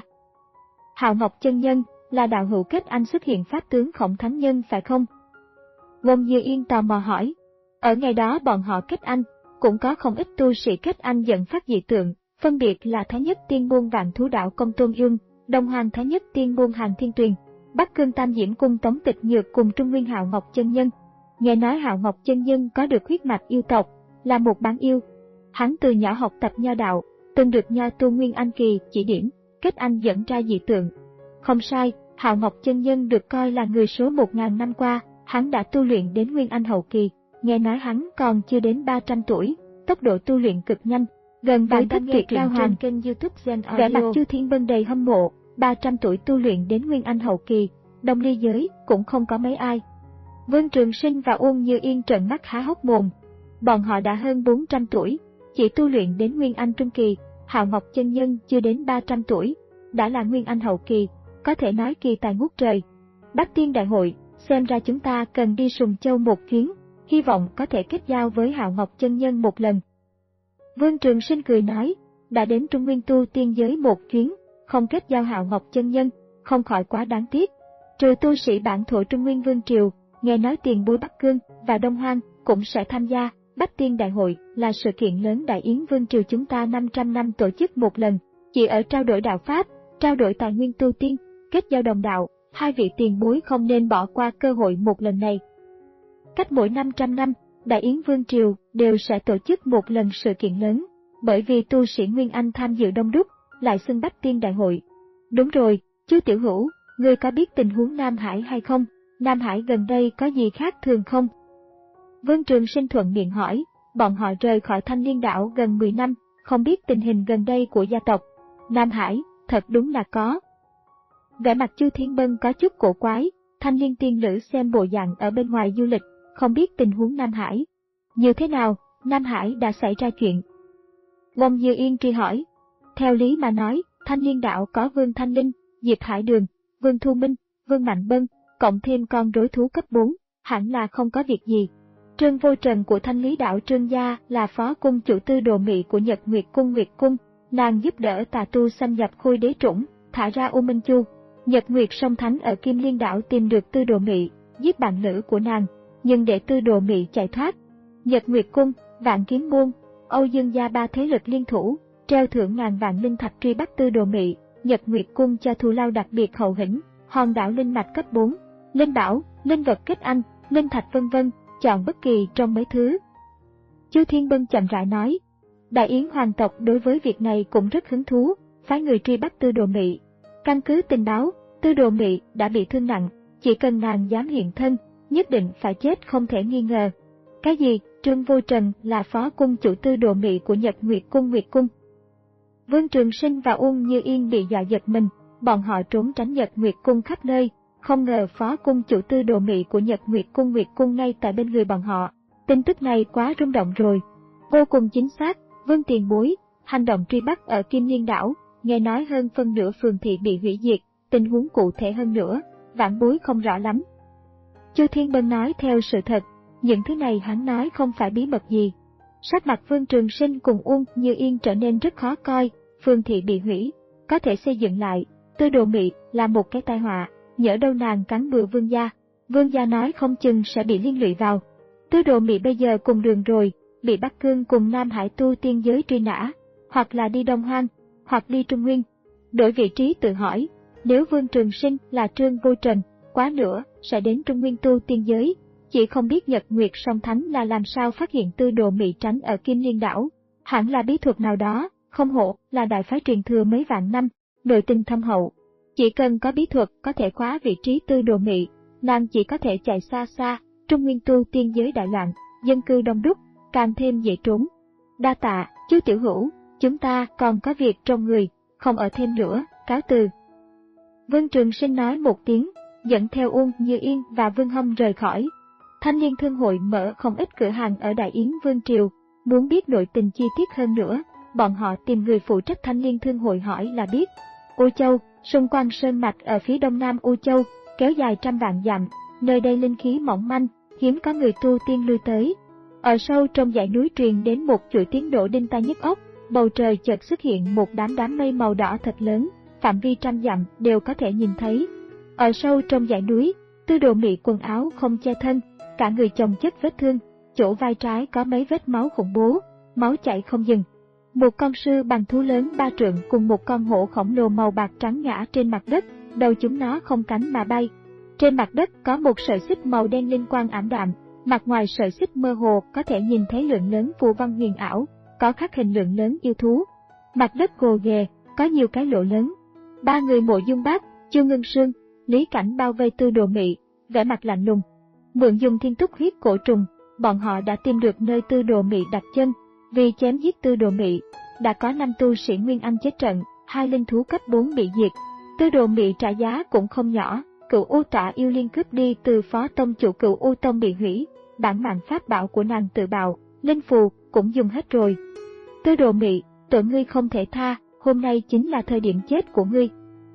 Hạo Ngọc Chân Nhân là đạo hữu kết anh xuất hiện pháp tướng Khổng Thánh Nhân phải không? Bông Như Yên tò mò hỏi. Ở ngày đó bọn họ kết anh, cũng có không ít tu sĩ kết anh dẫn phát dị tượng, phân biệt là Thái Nhất Tiên Môn Vạn Thú Đạo Công Tôn Dương, Đông Hoàng Thái Nhất Tiên Môn Hàn Thiên Tuyền, Bắc Cương Tam Diễm Cung Tống Tịch Nhược cùng Trung Nguyên Hạo Ngọc Chân Nhân. Nghe nói Hạo Ngọc Chân Nhân có được huyết mạch yêu tộc, là một bán yêu. Hắn từ nhỏ học tập nho đạo, từng được nho tu Nguyên Anh Kỳ chỉ điểm, kết anh dẫn ra dị tượng. Không sai, Hạo Ngọc Chân Nhân được coi là người số một nghìn năm qua, hắn đã tu luyện đến Nguyên Anh hậu kỳ, nghe nói hắn còn chưa đến ba trăm tuổi, tốc độ tu luyện cực nhanh, gần với thích tuyệt cao hoàn. Kênh YouTube Gen Audio. Vẻ mặt Chu Thiên Bân đầy hâm mộ, ba trăm tuổi tu luyện đến Nguyên Anh hậu kỳ, Đông Ly giới cũng không có mấy ai. Vương Trường Sinh và Uông Như Yên trợn mắt há hốc mồm. Bọn họ đã hơn bốn trăm tuổi, chỉ tu luyện đến Nguyên Anh trung kỳ, Hạo Ngọc Chân Nhân chưa đến ba trăm tuổi, đã là Nguyên Anh hậu kỳ, có thể nói kỳ tài ngút trời. Bát Tiên Đại Hội, xem ra chúng ta cần đi Sùng Châu một chuyến, hy vọng có thể kết giao với Hạo Ngọc Chân Nhân một lần. Vương Trường Sinh cười nói, đã đến Trung Nguyên tu tiên giới một chuyến, không kết giao Hạo Ngọc Chân Nhân, không khỏi quá đáng tiếc. Trừ tu sĩ bản thổ Trung Nguyên Vương Triều, nghe nói tiền bối Bắc Cương và Đông Hoang cũng sẽ tham gia. Bát Tiên Đại Hội là sự kiện lớn Đại Yến Vương Triều chúng ta năm trăm năm tổ chức một lần, chỉ ở trao đổi đạo pháp, trao đổi tài nguyên tu tiên, kết giao đồng đạo, hai vị tiền bối không nên bỏ qua cơ hội một lần này. Cách mỗi năm trăm năm, Đại Yến Vương Triều đều sẽ tổ chức một lần sự kiện lớn, bởi vì tu sĩ Nguyên Anh tham dự đông đúc, lại xưng Bát Tiên Đại Hội. Đúng rồi, Chu Tiểu Hữu, ngươi có biết tình huống Nam Hải hay không? Nam Hải gần đây có gì khác thường không? Vương Trường Sinh thuận miệng hỏi, bọn họ rời khỏi Thanh Liên Đảo gần mười năm, không biết tình hình gần đây của gia tộc. Nam Hải, thật đúng là có. Vẻ mặt Chu Thiên Bân có chút cổ quái, Thanh Liên tiên nữ xem bộ dạng ở bên ngoài du lịch, không biết tình huống Nam Hải. Như thế nào, Nam Hải đã xảy ra chuyện? Bông Như Yên truy hỏi. Theo lý mà nói, Thanh Liên Đảo có Vương Thanh Linh, Diệp Hải Đường, Vương Thu Minh, Vương Mạnh Bân, cộng thêm con rối thú cấp bốn, hẳn là không có việc gì. Trương Vô Trần của Thanh Lý Đảo Trương Gia là phó cung chủ tư đồ mị của Nhật Nguyệt Cung Nguyệt Cung, nàng giúp đỡ tà tu xâm nhập khôi đế trũng, thả ra U Minh Chu. Nhật Nguyệt Song Thánh ở Kim Liên Đảo tìm được tư đồ mị, giết bạn nữ của nàng, nhưng để tư đồ mị chạy thoát. Nhật Nguyệt Cung, Vạn Kiếm Môn, Âu Dương Gia ba thế lực liên thủ, treo thưởng ngàn vạn linh thạch truy bắt tư đồ mị. Nhật Nguyệt Cung cho thù lao đặc biệt hậu hĩnh, hòn đảo linh mạch cấp bốn, linh bảo, linh vật kết anh, linh thạch vân vân, chọn bất kỳ trong mấy thứ. Chu Thiên Bân chậm rãi nói, Đại Yến hoàng tộc đối với việc này cũng rất hứng thú, phái người truy bắt tư đồ mị. Căn cứ tình báo, tư đồ mị đã bị thương nặng, chỉ cần nàng dám hiện thân, nhất định phải chết không thể nghi ngờ. Cái gì? Trương Vô Trần là phó cung chủ tư đồ mị của Nhật Nguyệt Cung Nguyệt Cung. Vương Trường Sinh và Uông Như Yên bị dọa giật mình, bọn họ trốn tránh Nhật Nguyệt Cung khắp nơi, không ngờ phó cung chủ tư đồ mị của Nhật Nguyệt Cung Nguyệt Cung ngay tại bên người bọn họ. Tin tức này quá rung động rồi. Vô cùng chính xác, Vương tiền bối, hành động truy bắt ở Kim Liên Đảo, nghe nói hơn phân nửa phường thị bị hủy diệt, tình huống cụ thể hơn nữa, vãn bối không rõ lắm. Chu Thiên Bân nói theo sự thật, những thứ này hắn nói không phải bí mật gì. Sắc mặt Vương Trường Sinh cùng Uông Như Yên trở nên rất khó coi, phường thị bị hủy, có thể xây dựng lại, tư đồ mị là một cái tai họa, nhỡ đâu nàng cắn bừa Vương gia, Vương gia nói không chừng sẽ bị liên lụy vào. Tư đồ mị bây giờ cùng đường rồi, bị Bắc Cương cùng Nam Hải tu tiên giới truy nã, hoặc là đi Đông Hoang, hoặc đi Trung Nguyên. Đổi vị trí tự hỏi, nếu Vương Trường Sinh là Trương Vô Trần, quá nữa sẽ đến Trung Nguyên tu tiên giới, chỉ không biết Nhật Nguyệt Song Thánh là làm sao phát hiện tư đồ mị tránh ở Kim Liên Đảo, hẳn là bí thuật nào đó, không hộ là đại phái truyền thừa mấy vạn năm, nội tình thâm hậu. Chỉ cần có bí thuật có thể khóa vị trí tư đồ mị, nàng chỉ có thể chạy xa xa, Trung Nguyên tu tiên giới đại loạn, dân cư đông đúc, càng thêm dễ trốn. Đa tạ, Chu Tiểu Hữu, chúng ta còn có việc trong người, không ở thêm nữa, cáo từ. Vương Trường Sinh nói một tiếng, dẫn theo Uông Như Yên và Vương Hâm rời khỏi. Thanh Liên Thương hội mở không ít cửa hàng ở Đại Yến Vương Triều, muốn biết nội tình chi tiết hơn nữa, bọn họ tìm người phụ trách Thanh Liên Thương hội hỏi là biết. U Châu, xung quanh sơn mạch ở phía đông nam U Châu, kéo dài trăm vạn dặm, nơi đây linh khí mỏng manh, hiếm có người tu tiên lui tới. Ở sâu trong dãy núi truyền đến một chuỗi tiếng nổ đinh tai nhức óc, bầu trời chợt xuất hiện một đám đám mây màu đỏ thật lớn, phạm vi trăm dặm đều có thể nhìn thấy. Ở sâu trong dãy núi, tư đồ mị quần áo không che thân, cả người chồng chất vết thương, chỗ vai trái có mấy vết máu khủng bố, máu chảy không dừng. Một con sư bằng thú lớn ba trượng cùng một con hổ khổng lồ màu bạc trắng ngã trên mặt đất, đầu chúng nó không cánh mà bay. Trên mặt đất có một sợi xích màu đen linh quang ảm đạm, mặt ngoài sợi xích mơ hồ có thể nhìn thấy lượng lớn phù văn huyền ảo, có khắc hình lượng lớn yêu thú. Mặt đất gồ ghề, có nhiều cái lỗ lớn. Ba người Mộ Dung Bác, Chu Ngân Sương, Lý Cảnh bao vây Tư Đồ Mị, vẻ mặt lạnh lùng. Mượn dùng thiên túc huyết cổ trùng, bọn họ đã tìm được nơi Tư Đồ Mị đặt chân. Vì chém giết Tư Đồ Mị, đã có năm tu sĩ Nguyên Anh chết trận, hai linh thú cấp bốn bị diệt. Tư Đồ Mị trả giá cũng không nhỏ, Cửu U Tọa yêu liên cướp đi từ phó tông chủ Cửu U Tông bị hủy, bản mạng pháp bảo của nàng tự bạo, linh phù cũng dùng hết rồi. Tư Đồ Mị, tội ngươi không thể tha, hôm nay chính là thời điểm chết của ngươi.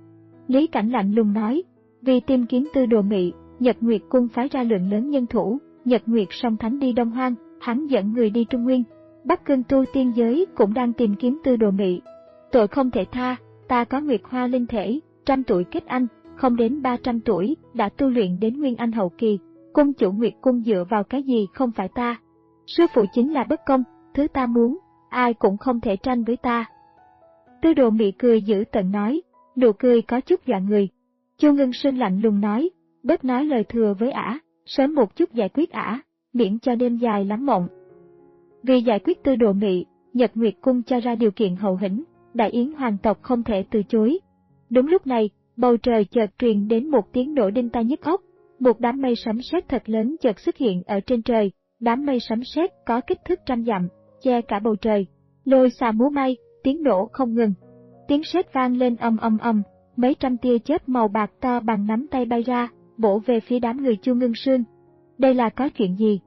Lý Cảnh lạnh lùng nói, vì tìm kiếm Tư Đồ Mị, Nhật Nguyệt Cung phái ra lượng lớn nhân thủ, Nhật Nguyệt Song Thánh đi Đông Hoang, hắn dẫn người đi Trung Nguyên. Bắc Cương tu tiên giới cũng đang tìm kiếm Tư Đồ Mị. Tội không thể tha, ta có Nguyệt Hoa linh thể, trăm tuổi kết anh, không đến ba trăm tuổi, đã tu luyện đến Nguyên Anh hậu kỳ. Cung chủ Nguyệt Cung dựa vào cái gì không phải ta? Sư phụ chính là bất công, thứ ta muốn, ai cũng không thể tranh với ta. Tư Đồ Mị cười dữ tợn nói, nụ cười có chút dọa người. Chu Ngân Sương lạnh lùng nói, bớt nói lời thừa với ả, sớm một chút giải quyết ả, miễn cho đêm dài lắm mộng. Vì giải quyết Tư Đồ Mị, Nhật Nguyệt Cung cho ra điều kiện hậu hĩnh, Đại Yến hoàng tộc không thể từ chối. Đúng lúc này, bầu trời chợt truyền đến một tiếng nổ đinh tai nhức óc, một đám mây sấm sét thật lớn chợt xuất hiện ở trên trời, đám mây sấm sét có kích thước trăm dặm, che cả bầu trời, lôi xà múa may, tiếng nổ không ngừng. Tiếng sét vang lên ầm ầm ầm, mấy trăm tia chớp màu bạc to bằng nắm tay bay ra, bổ về phía đám người Chu Ngân Sương. Đây là có chuyện gì?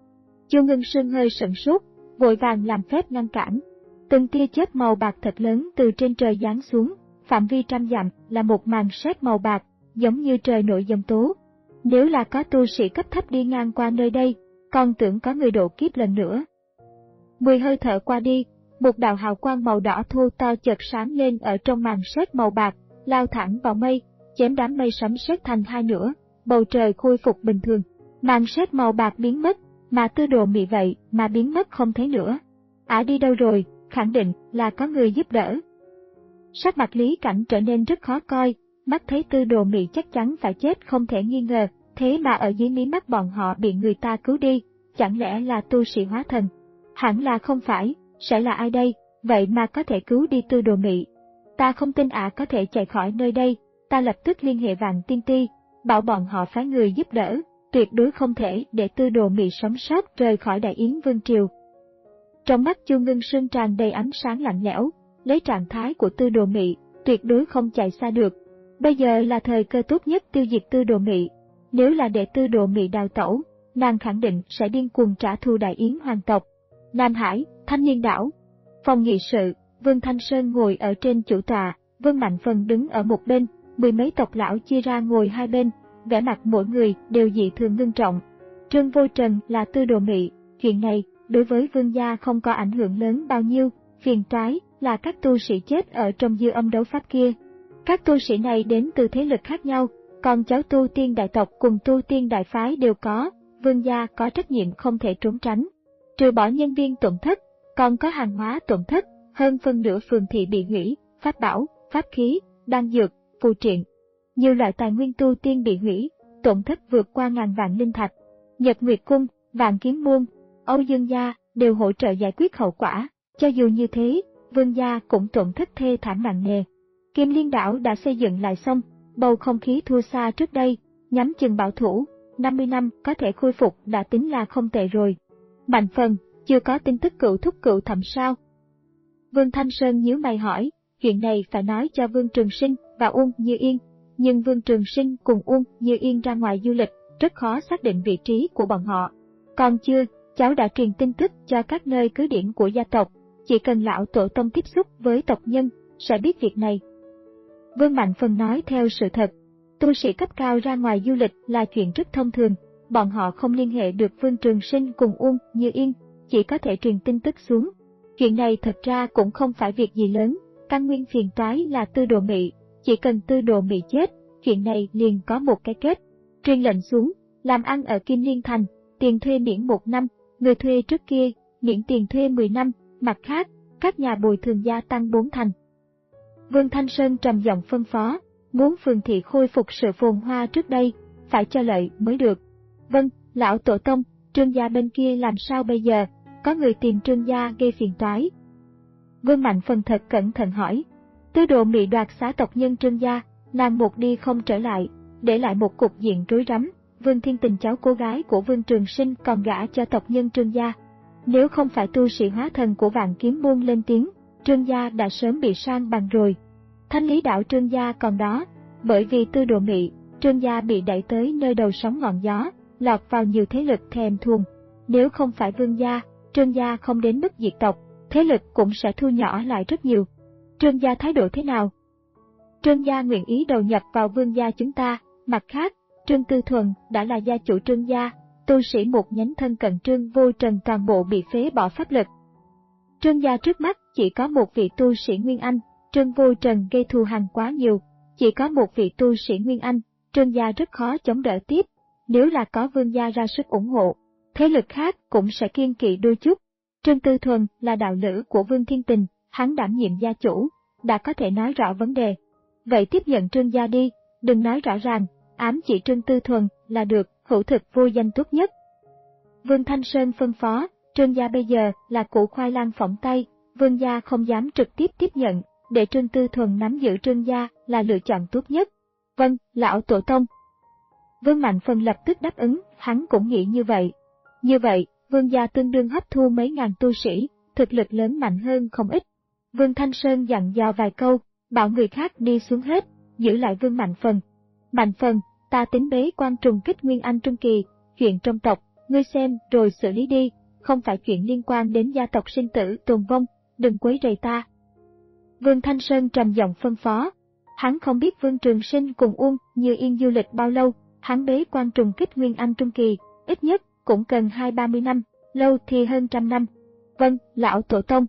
Chu Ngân Sương hơi sửng sốt, vội vàng làm phép ngăn cản. Từng tia chớp màu bạc thật lớn từ trên trời giáng xuống, phạm vi trăm dặm là một màn sét màu bạc, giống như trời nổi giông tố. Nếu là có tu sĩ cấp thấp đi ngang qua nơi đây, còn tưởng có người độ kiếp lần nữa. Mười hơi thở qua đi, một đạo hào quang màu đỏ thô to chợt sáng lên ở trong màn sét màu bạc, lao thẳng vào mây, chém đám mây sấm sét thành hai nửa, bầu trời khôi phục bình thường. Màn sét màu bạc biến mất, mà Tư Đồ Mị vậy mà biến mất không thấy nữa. Ả đi đâu rồi? Khẳng định là có người giúp đỡ. Sắc mặt Lý Cảnh trở nên rất khó coi, mắt thấy Tư Đồ Mị chắc chắn phải chết không thể nghi ngờ, thế mà ở dưới mí mắt bọn họ bị người ta cứu đi, chẳng lẽ là tu sĩ hóa thần? Hẳn là không phải, sẽ là ai đây, vậy mà có thể cứu đi Tư Đồ Mị? Ta không tin Ả có thể chạy khỏi nơi đây, ta lập tức liên hệ Vạn Tiên Ti, bảo bọn họ phái người giúp đỡ, tuyệt đối không thể để Tư Đồ Mị sống sót rời khỏi Đại Yến Vương Triều. Trong mắt Chu Ngân Sương tràn đầy ánh sáng lạnh lẽo, lấy trạng thái của Tư Đồ Mị, tuyệt đối không chạy xa được. Bây giờ là thời cơ tốt nhất tiêu diệt Tư Đồ Mị. Nếu là để Tư Đồ Mị đào tẩu, nàng khẳng định sẽ điên cuồng trả thù Đại Yến hoàng tộc. Nam Hải, Thanh Niên Đảo, phòng nghị sự, Vương Thanh Sơn ngồi ở trên chủ tọa, Vương Mạnh Phần đứng ở một bên, mười mấy tộc lão chia ra ngồi hai bên, vẻ mặt mỗi người đều dị thường ngưng trọng. Trương Vô Trần là Tư Đồ Mị, chuyện này đối với Vương gia không có ảnh hưởng lớn bao nhiêu, phiền toái là các tu sĩ chết ở trong dư âm đấu pháp kia. Các tu sĩ này đến từ thế lực khác nhau, còn cháu tu tiên đại tộc cùng tu tiên đại phái đều có, Vương gia có trách nhiệm không thể trốn tránh. Trừ bỏ nhân viên tổn thất, còn có hàng hóa tổn thất, hơn phân nửa phường thị bị hủy, pháp bảo, pháp khí, đan dược, phù triện. Nhiều loại tài nguyên tu tiên bị hủy, tổn thất vượt qua ngàn vạn linh thạch. Nhật Nguyệt Cung, Vạn Kiếm Môn, Âu Dương gia đều hỗ trợ giải quyết hậu quả, cho dù như thế, Vương gia cũng tổn thất thê thảm nặng nề. Kim Liên đảo đã xây dựng lại xong, bầu không khí thua xa trước đây, nhắm chừng bảo thủ, năm mươi năm có thể khôi phục đã tính là không tệ rồi. Mạnh Phần, chưa có tin tức cựu thúc cựu thẩm sao? Vương Thanh Sơn nhíu mày hỏi, chuyện này phải nói cho Vương Trường Sinh và Uông Như Yên, nhưng Vương Trường Sinh cùng Uông Như Yên ra ngoài du lịch, rất khó xác định vị trí của bọn họ. Còn chưa, cháu đã truyền tin tức cho các nơi cứ điểm của gia tộc, chỉ cần lão tổ tông tiếp xúc với tộc nhân, sẽ biết việc này. Vương Mạnh Phần nói theo sự thật, tu sĩ cấp cao ra ngoài du lịch là chuyện rất thông thường, bọn họ không liên hệ được Vương Trường Sinh cùng Uông Như Yên, chỉ có thể truyền tin tức xuống. Chuyện này thật ra cũng không phải việc gì lớn, căn nguyên phiền toái là Tư Đồ Mị, chỉ cần Tư Đồ Mị chết, chuyện này liền có một cái kết. Truyền lệnh xuống, làm ăn ở Kim Liên Thành, tiền thuê miễn một năm, người thuê trước kia, miễn tiền thuê mười năm, mặt khác, các nhà bồi thường gia tăng bốn thành. Vương Thanh Sơn trầm giọng phân phó, muốn phường thị khôi phục sự phồn hoa trước đây, phải cho lợi mới được. Vâng, lão tổ tông, Trương gia bên kia làm sao bây giờ, có người tìm Trương gia gây phiền toái. Vương Mạnh Phần thật cẩn thận hỏi. Tư Đồ Mị đoạt xá tộc nhân Trương gia, nàng một đi không trở lại, để lại một cục diện rối rắm. Vương Thiên Tình cháu cô gái của Vương Trường Sinh còn gả cho tộc nhân Trương gia. Nếu không phải tu sĩ hóa thần của Vạn Kiếm môn lên tiếng, Trương gia đã sớm bị san bằng rồi. Thanh lý đạo Trương gia còn đó, bởi vì Tư Đồ Mị, Trương gia bị đẩy tới nơi đầu sóng ngọn gió, lọt vào nhiều thế lực thèm thuồng. Nếu không phải Vương gia, Trương gia không đến mức diệt tộc, thế lực cũng sẽ thu nhỏ lại rất nhiều. Trương gia thái độ thế nào? Trương gia nguyện ý đầu nhập vào Vương gia chúng ta, mặt khác, Trương Tư Thuần đã là gia chủ Trương gia, tu sĩ một nhánh thân cận Trương Vô Trần toàn bộ bị phế bỏ pháp lực. Trương gia trước mắt chỉ có một vị tu sĩ Nguyên Anh, Trương Vô Trần gây thù hằn quá nhiều, chỉ có một vị tu sĩ Nguyên Anh, Trương gia rất khó chống đỡ tiếp. Nếu là có Vương gia ra sức ủng hộ, thế lực khác cũng sẽ kiêng kỵ đôi chút. Trương Tư Thuần là đạo lữ của Vương Thiên Tình, hắn đảm nhiệm gia chủ, đã có thể nói rõ vấn đề. Vậy tiếp nhận Trương gia đi, đừng nói rõ ràng, ám chỉ Trương Tư Thuần là được, hữu thực vô danh tốt nhất. Vương Thanh Sơn phân phó, Trương gia bây giờ là củ khoai lang phỏng tay, Vương gia không dám trực tiếp tiếp nhận, để Trương Tư Thuần nắm giữ Trương gia là lựa chọn tốt nhất. Vâng, lão tổ tông. Vương Mạnh Phần lập tức đáp ứng, hắn cũng nghĩ như vậy. Như vậy, Vương gia tương đương hấp thu mấy ngàn tu sĩ, thực lực lớn mạnh hơn không ít. Vương Thanh Sơn dặn dò vài câu, bảo người khác đi xuống hết, giữ lại Vương Mạnh Phần. Mạnh Phần, ta tính bế quan trùng kích Nguyên Anh Trung Kỳ, chuyện trong tộc, ngươi xem rồi xử lý đi, không phải chuyện liên quan đến gia tộc sinh tử tồn vong, đừng quấy rầy ta. Vương Thanh Sơn trầm giọng phân phó. Hắn không biết Vương Trường Sinh cùng Uông Như Yên du lịch bao lâu, hắn bế quan trùng kích Nguyên Anh Trung Kỳ, ít nhất cũng cần hai ba mươi năm, lâu thì hơn trăm năm. Vâng, lão tổ tông.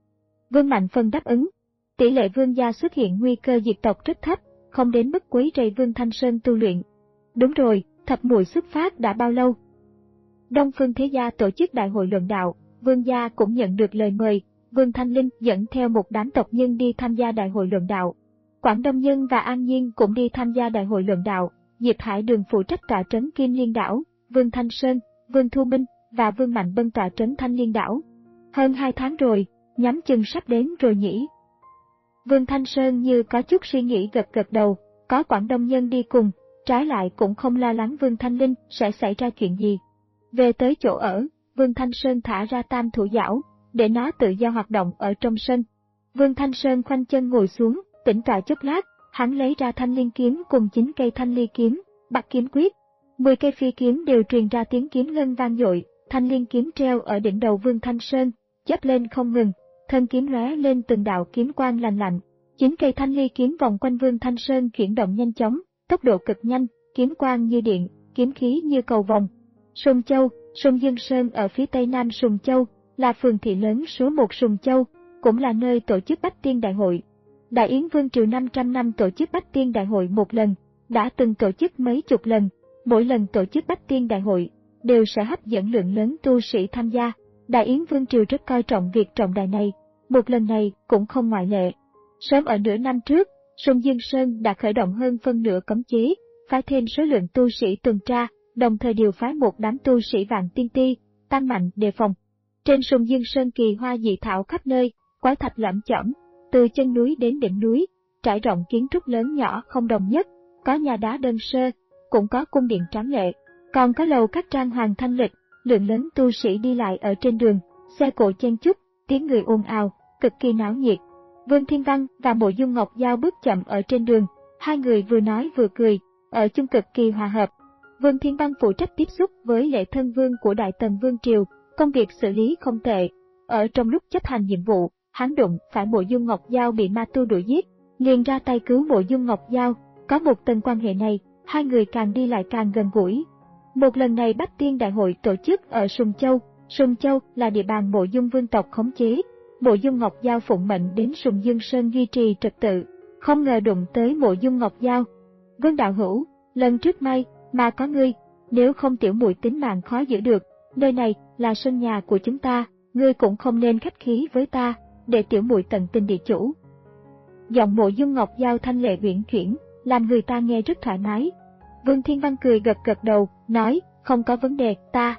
Vương Mạnh Phần đáp ứng. Tỷ lệ Vương gia xuất hiện nguy cơ diệt tộc rất thấp, không đến mức quấy rầy Vương Thanh Sơn tu luyện. Đúng rồi, thập muội xuất phát đã bao lâu? Đông Phương Thế Gia tổ chức đại hội luận đạo, Vương gia cũng nhận được lời mời, Vương Thanh Linh dẫn theo một đám tộc nhân đi tham gia đại hội luận đạo. Quảng Đông Nhân và An Nhiên cũng đi tham gia đại hội luận đạo, Diệp Hải Đường phụ trách tọa trấn Kim Liên Đảo, Vương Thanh Sơn, Vương Thu Minh và Vương Mạnh Bân tọa trấn Thanh Liên Đảo. Hơn hai tháng rồi, nhắm chừng sắp đến rồi nhỉ. Vương Thanh Sơn như có chút suy nghĩ gật gật đầu, có Quảng Đông Nhân đi cùng, trái lại cũng không lo lắng Vương Thanh Linh sẽ xảy ra chuyện gì. Về tới chỗ ở, Vương Thanh Sơn thả ra tam thủ giảo, để nó tự do hoạt động ở trong sân. Vương Thanh Sơn khoanh chân ngồi xuống, tĩnh tọa chốc lát, hắn lấy ra thanh liên kiếm cùng chín cây thanh ly kiếm, bạc kiếm quyết. Mười cây phi kiếm đều truyền ra tiếng kiếm ngân vang dội, thanh liên kiếm treo ở đỉnh đầu Vương Thanh Sơn, chớp lên không ngừng, thân kiếm lóe lên từng đạo kiếm quang lành lạnh. Chín cây thanh ly kiếm vòng quanh Vương Thanh Sơn chuyển động nhanh chóng, tốc độ cực nhanh, kiếm quang như điện, kiếm khí như cầu vồng. Sùng Châu, Sùng Dương Sơn ở phía tây nam Sùng Châu, là phường thị lớn số một Sùng Châu, cũng là nơi tổ chức Bách Tiên Đại hội. Đại Yến Vương triều năm trăm năm tổ chức Bách Tiên Đại hội một lần, đã từng tổ chức mấy chục lần, mỗi lần tổ chức Bách Tiên Đại hội, đều sẽ hấp dẫn lượng lớn tu sĩ tham gia. Đại Yến Vương triều rất coi trọng việc trọng đại này, một lần này cũng không ngoại lệ. Sớm ở nửa năm trước, Sùng Dương Sơn đã khởi động hơn phân nửa cấm chế, phái thêm số lượng tu sĩ tuần tra, đồng thời điều phái một đám tu sĩ Vạn Tiên Ti, tăng mạnh đề phòng. Trên Sùng Dương Sơn kỳ hoa dị thảo khắp nơi, quái thạch lẫm chởm, từ chân núi đến đỉnh núi, trải rộng kiến trúc lớn nhỏ không đồng nhất, có nhà đá đơn sơ, cũng có cung điện tráng lệ, còn có lầu các trang hoàng thanh lịch, lượng lớn tu sĩ đi lại ở trên đường, xe cộ chen chúc, tiếng người ồn ào, cực kỳ náo nhiệt. Vương Thiên Văn và Mộ Dung Ngọc Giao bước chậm ở trên đường, hai người vừa nói vừa cười, ở chung cực kỳ hòa hợp. Vương Thiên Văn phụ trách tiếp xúc với lệ thân vương của Đại Tần Vương Triều, công việc xử lý không tệ. Ở trong lúc chấp hành nhiệm vụ, hắn đụng phải Mộ Dung Ngọc Giao bị ma tu đuổi giết, liền ra tay cứu Mộ Dung Ngọc Giao. Có một tầng quan hệ này, hai người càng đi lại càng gần gũi. Một lần này Bách Tiên Đại hội tổ chức ở Sùng Châu. Sùng Châu là địa bàn Mộ Dung vương tộc khống chế. Mộ Dung Ngọc Giao phụng mệnh đến Sùng Dương Sơn duy trì trật tự, không ngờ đụng tới Mộ Dung Ngọc Giao. Vương đạo hữu, lần trước may mà có ngươi, nếu không tiểu muội tính mạng khó giữ được. Nơi này là sân nhà của chúng ta, ngươi cũng không nên khách khí với ta, để tiểu muội tận tình địa chủ. Giọng Mộ Dung Ngọc Giao thanh lệ uyển chuyển, làm người ta nghe rất thoải mái. Vương Thiên Văn cười gật gật đầu, nói, không có vấn đề, ta.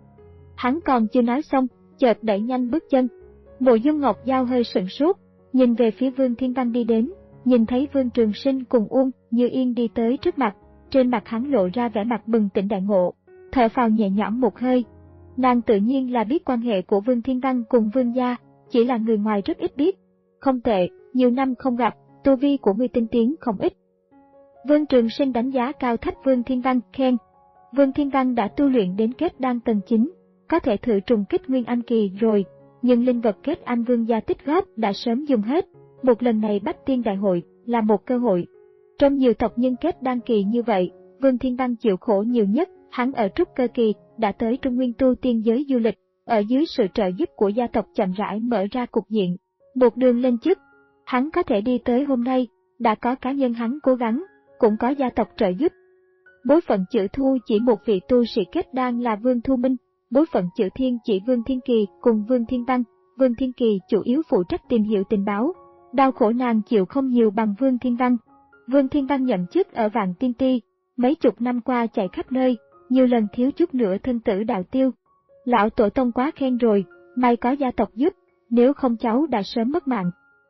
Hắn còn chưa nói xong, chợt đẩy nhanh bước chân. Mộ Dung Ngọc Giao hơi sửng sốt, nhìn về phía Vương Thiên Văn đi đến, nhìn thấy Vương Trường Sinh cùng Uông Như Yên đi tới trước mặt, trên mặt hắn lộ ra vẻ mặt bừng tỉnh đại ngộ, thở phào nhẹ nhõm một hơi. Nàng tự nhiên là biết quan hệ của Vương Thiên Văn cùng Vương gia, chỉ là người ngoài rất ít biết. Không tệ, nhiều năm không gặp, tu vi của ngươi tinh tiến không ít. Vương Trường Sinh đánh giá cao thấp Vương Thiên Văn, khen. Vương Thiên Văn đã tu luyện đến kết đan tầng chín, có thể thử trùng kích Nguyên Anh kỳ rồi, nhưng linh vật kết anh Vương gia tích góp đã sớm dùng hết. Một lần này Bách Tiên Đại hội là một cơ hội. Trong nhiều tộc nhân kết đan kỳ như vậy, Vương Thiên Văn chịu khổ nhiều nhất, hắn ở trúc cơ kỳ đã tới Trung Nguyên tu tiên giới du lịch, ở dưới sự trợ giúp của gia tộc chậm rãi mở ra cục diện, một đường lên chức. Hắn có thể đi tới hôm nay, đã có cá nhân hắn cố gắng, cũng có gia tộc trợ giúp. Bối phận chữ Thu chỉ một vị tu sĩ kết đan là Vương Thu Minh, bối phận chữ Thiên chỉ Vương Thiên Kỳ cùng Vương Thiên Văn. Vương Thiên Kỳ chủ yếu phụ trách tìm hiểu tình báo, đau khổ nàng chịu không nhiều bằng Vương Thiên Văn. Vương Thiên Văn nhậm chức ở Vạn Tiên Ti, mấy chục năm qua chạy khắp nơi, nhiều lần thiếu chút nữa thân tử đạo tiêu. Lão tổ tông quá khen rồi, may có gia tộc giúp, nếu không cháu đã sớm mất mạng.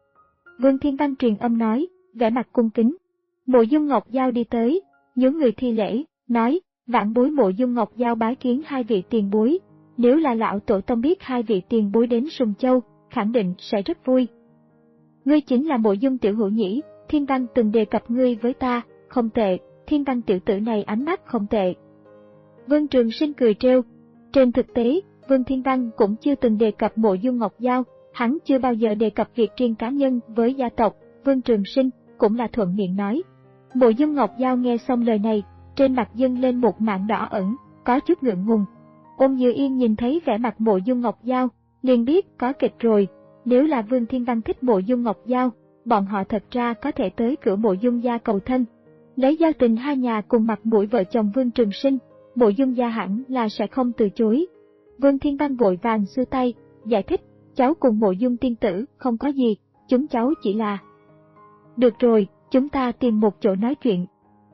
Vương Thiên Văn truyền âm nói, vẻ mặt cung kính. Mộ Dung Ngọc Giao đi tới, nhún người thi lễ, nói, vãn bối Mộ Dung Ngọc Giao bái kiến hai vị tiền bối. Nếu là lão tổ tông biết hai vị tiền bối đến Sùng Châu, khẳng định sẽ rất vui. Ngươi chính là Mộ Dung tiểu hữu nhỉ, Thiên Văn từng đề cập ngươi với ta, không tệ, Thiên Văn tiểu tử này ánh mắt không tệ. Vương Trường Sinh cười trêu. Trên thực tế, Vương Thiên Văn cũng chưa từng đề cập Mộ Dung Ngọc Giao, hắn chưa bao giờ đề cập việc riêng cá nhân với gia tộc. Vương Trường Sinh cũng là thuận miệng nói. Mộ Dung Ngọc Giao nghe xong lời này, trên mặt dâng lên một mảng đỏ ẩn, có chút ngượng ngùng. Ôn Như Yên nhìn thấy vẻ mặt Mộ Dung Ngọc Giao, liền biết có kịch rồi. Nếu là Vương Thiên Văn thích Mộ Dung Ngọc Giao, bọn họ thật ra có thể tới cửa Mộ Dung gia cầu thân. Lấy giao tình hai nhà cùng mặt mũi vợ chồng Vương Trường Sinh, Mộ Dung gia hẳn là sẽ không từ chối. Vương Thiên Văn vội vàng xua tay, giải thích, cháu cùng Mộ Dung tiên tử không có gì, chúng cháu chỉ là... Được rồi, chúng ta tìm một chỗ nói chuyện.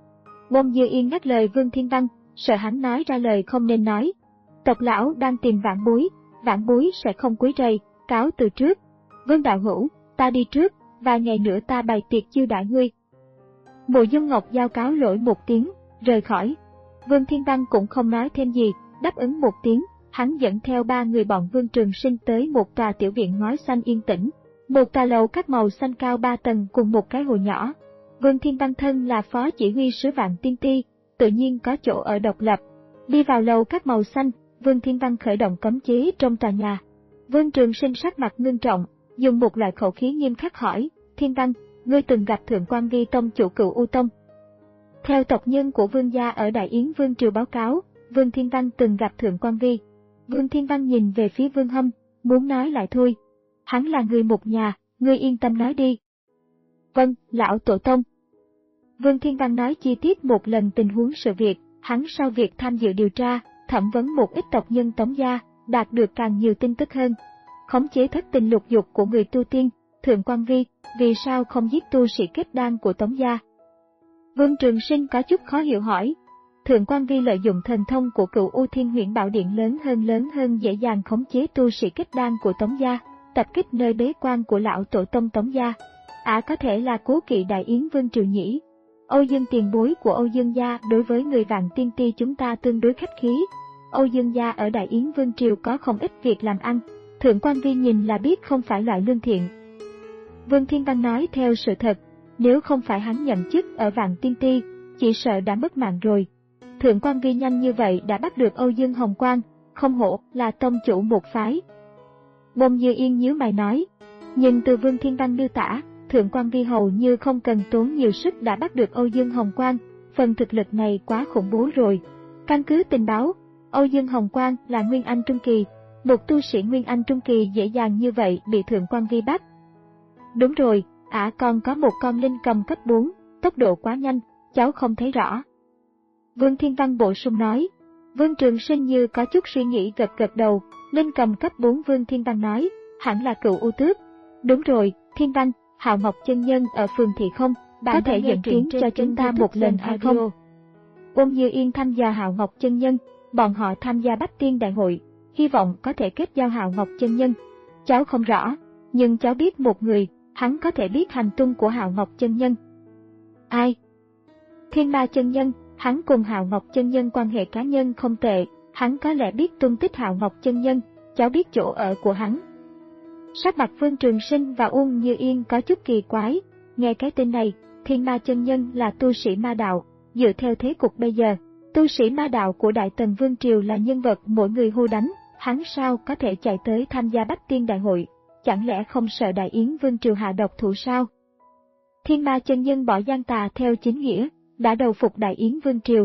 Ôn Như Yên ngắt lời Vương Thiên Văn, sợ hắn nói ra lời không nên nói. Tộc lão đang tìm vãn bối, vãn bối sẽ không quấy rầy, cáo từ trước. Vương đạo hữu, ta đi trước, vài ngày nữa ta bày tiệc chiêu đãi ngươi. Mộ Dung Ngọc Giao cáo lỗi một tiếng, rời khỏi. Vương Thiên Văn cũng không nói thêm gì, đáp ứng một tiếng, hắn dẫn theo ba người bọn Vương Trường Sinh tới một tòa tiểu viện ngói xanh yên tĩnh. Một tòa lầu các màu xanh cao ba tầng cùng một cái hồ nhỏ. Vương Thiên Văn thân là phó chỉ huy sứ Vạn Tiên Ti, tự nhiên có chỗ ở độc lập. Đi vào lầu các màu xanh, Vương Thiên Văn khởi động cấm chế trong tòa nhà. Vương Trường Sinh sắc mặt ngưng trọng, dùng một loại khẩu khí nghiêm khắc hỏi, Thiên Văn, ngươi từng gặp Thượng Quan Vi tông chủ Cựu U Tông? Theo tộc nhân của Vương gia ở Đại Yến Vương triều báo cáo, Vương Thiên Văn từng gặp Thượng Quan Vi. Vương Thiên Văn nhìn về phía Vương Hâm, muốn nói lại thôi. Hắn là người một nhà, ngươi yên tâm nói đi. Vâng, lão tổ tông. Vương Thiên Văn nói chi tiết một lần tình huống sự việc, hắn sau việc tham dự điều tra, thẩm vấn một ít tộc nhân Tống gia, đạt được càng nhiều tin tức hơn. Khống chế thất tình lục dục của người tu tiên, Thượng Quan Vi, vì sao không giết tu sĩ kết đan của Tống gia? Vương Trường Sinh có chút khó hiểu hỏi. Thượng Quan Vi lợi dụng thần thông của Cựu U Thiên Huyễn Bảo Điện lớn hơn lớn hơn dễ dàng khống chế tu sĩ kết đan của Tống gia, tập kích nơi bế quan của lão tổ tông Tống gia. À, có thể là cố kỵ Đại Yến Vương triều nhỉ? Âu Dương tiền bối của Âu Dương gia đối với người Vạn Tiên Ti chúng ta tương đối khách khí. Âu Dương gia ở Đại Yến Vương triều có không ít việc làm ăn, Thượng Quan Vi nhìn là biết không phải loại lương thiện. Vương Thiên Văn nói theo sự thật, nếu không phải hắn nhậm chức ở Vạn Tiên Ti, chỉ sợ đã mất mạng rồi. Thượng Quan Vi nhanh như vậy đã bắt được Âu Dương Hồng Quang, không hổ là tông chủ một phái. Bông Như Yên nhíu mày nói, nhìn từ Vương Thiên Văn miêu tả, Thượng Quan Vi hầu như không cần tốn nhiều sức đã bắt được Âu Dương Hồng Quang, phần thực lực này quá khủng bố rồi. Căn cứ tình báo, Âu Dương Hồng Quang là Nguyên Anh Trung Kỳ, một tu sĩ Nguyên Anh Trung Kỳ dễ dàng như vậy bị Thượng Quan Vi bắt. Đúng rồi, ả à còn có một con linh cầm cấp bốn, tốc độ quá nhanh, cháu không thấy rõ. Vương Thiên Văn bổ sung nói. Vương Trường Sinh như có chút suy nghĩ gật gật đầu, Linh Cầm cấp bốn Vương Thiên Văn nói, hẳn là cựu U Tước. Đúng rồi, Thiên Văn, Hạo Ngọc chân nhân ở phường thị không, bạn có thể dẫn tiếng cho chúng ta một lần hay không? Ôn Như Yên thăm dò Hạo Ngọc chân nhân, bọn họ tham gia Bách Tiên Đại hội, hy vọng có thể kết giao Hạo Ngọc chân nhân. Cháu không rõ, nhưng cháu biết một người, hắn có thể biết hành tung của Hạo Ngọc chân nhân. Ai? Thiên Ma chân nhân, hắn cùng Hạo Ngọc chân nhân quan hệ cá nhân không tệ, hắn có lẽ biết tung tích Hạo Ngọc chân nhân, cháu biết chỗ ở của hắn. Sắc mặt Vương Trường Sinh và Uông Như Yên có chút kỳ quái, nghe cái tên này, Thiên Ma chân nhân là tu sĩ ma đạo, dựa theo thế cục bây giờ, tu sĩ ma đạo của Đại Tần Vương Triều là nhân vật mỗi người hô đánh, hắn sao có thể chạy tới tham gia Bách Tiên Đại hội, chẳng lẽ không sợ Đại Yến Vương Triều hạ độc thủ sao? Thiên Ma chân nhân bỏ gian tà theo chính nghĩa, đã đầu phục Đại Yến Vương Triều.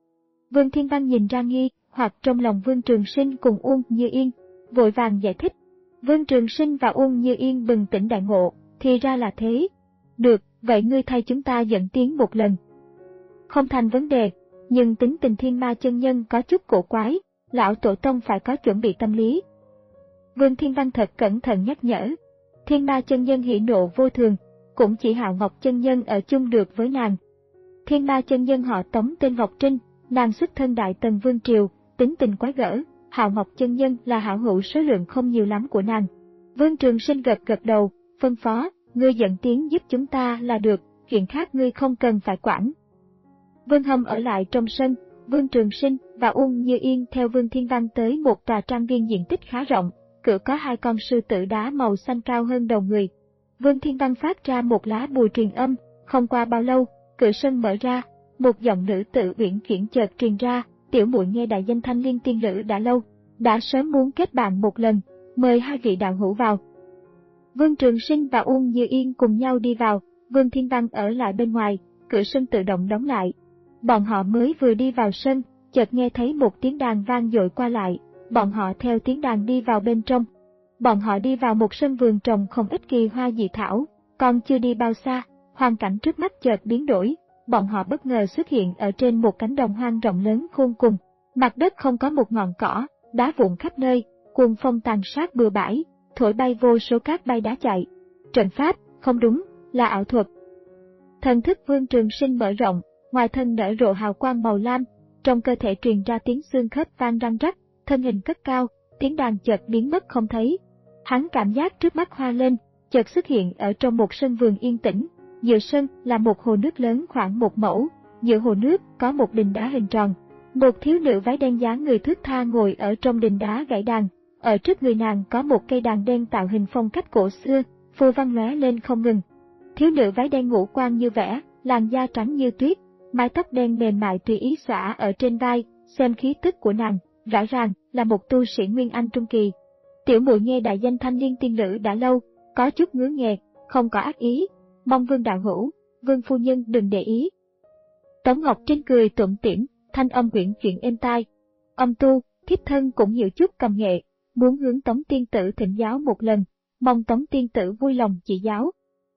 Vương Thiên Văn nhìn ra nghi hoặc trong lòng Vương Trường Sinh cùng Uông Như Yên, vội vàng giải thích. Vương Trường Sinh và Uông Như Yên bừng tỉnh đại ngộ, thì ra là thế. Được, vậy ngươi thay chúng ta dẫn tiếng một lần. Không thành vấn đề, nhưng tính tình Thiên Ma chân nhân có chút cổ quái, lão tổ tông phải có chuẩn bị tâm lý. Vương Thiên Văn thật cẩn thận nhắc nhở. Thiên Ma chân nhân hỉ nộ vô thường, cũng chỉ Hạo Ngọc chân nhân ở chung được với nàng. Thiên Ma chân nhân họ Tống tên Ngọc Trinh, nàng xuất thân Đại Tần Vương Triều, tính tình quái gở. Hạo Ngọc chân nhân là hảo hữu số lượng không nhiều lắm của nàng. Vương Trường Sinh gật gật đầu, phân phó, ngươi dẫn tiếng giúp chúng ta là được, chuyện khác ngươi không cần phải quản. Vương Hâm ở lại trong sân, Vương Trường Sinh và Uông Như Yên theo Vương Thiên Văn tới một tòa trang viên diện tích khá rộng, cửa có hai con sư tử đá màu xanh cao hơn đầu người. Vương Thiên Văn phát ra một lá bùa truyền âm, không qua bao lâu, cửa sân mở ra, một giọng nữ tự uyển chuyển chợt truyền ra. Tiểu muội nghe đại danh Thanh Liên tiên nữ đã lâu, đã sớm muốn kết bạn một lần, mời hai vị đạo hữu vào. Vương Trường Sinh và Uông Như Yên cùng nhau đi vào, Vương Thiên Văn ở lại bên ngoài, cửa sân tự động đóng lại. Bọn họ mới vừa đi vào sân, chợt nghe thấy một tiếng đàn vang dội qua lại, bọn họ theo tiếng đàn đi vào bên trong. Bọn họ đi vào một sân vườn trồng không ít kỳ hoa dị thảo, còn chưa đi bao xa, hoàn cảnh trước mắt chợt biến đổi. Bọn họ bất ngờ xuất hiện ở trên một cánh đồng hoang rộng lớn khôn cùng, mặt đất không có một ngọn cỏ, đá vụn khắp nơi, cuồng phong tàn sát bừa bãi, thổi bay vô số cát bay đá chạy. Trận pháp, không đúng, là ảo thuật. Thần thức Vương Trường Sinh mở rộng, ngoài thân nở rộ hào quang màu lam, trong cơ thể truyền ra tiếng xương khớp vang răng rắc, thân hình cất cao, tiếng đàn chợt biến mất không thấy. Hắn cảm giác trước mắt hoa lên, chợt xuất hiện ở trong một sân vườn yên tĩnh. Giữa sân là một hồ nước lớn khoảng một mẫu, giữa hồ nước có một đình đá hình tròn. Một thiếu nữ váy đen dáng người thướt tha ngồi ở trong đình đá gảy đàn, ở trước người nàng có một cây đàn đen tạo hình phong cách cổ xưa, phù văn lóe lên không ngừng. Thiếu nữ váy đen ngũ quan như vẽ, làn da trắng như tuyết, mái tóc đen mềm mại tùy ý xõa ở trên vai, xem khí tức của nàng, rõ ràng là một tu sĩ Nguyên Anh trung kỳ. Tiểu muội nghe đại danh Thanh Liên tiên nữ đã lâu, có chút ngứa nghề, không có ác ý. Mong Vương đạo hữu, Vương phu nhân đừng để ý. Tống Ngọc Trinh cười tủm tỉm, thanh âm uyển chuyển êm tai. Âm tu, thiếp thân cũng hiểu chút cầm nghệ, muốn hướng Tống tiên tử thỉnh giáo một lần, mong Tống tiên tử vui lòng chỉ giáo.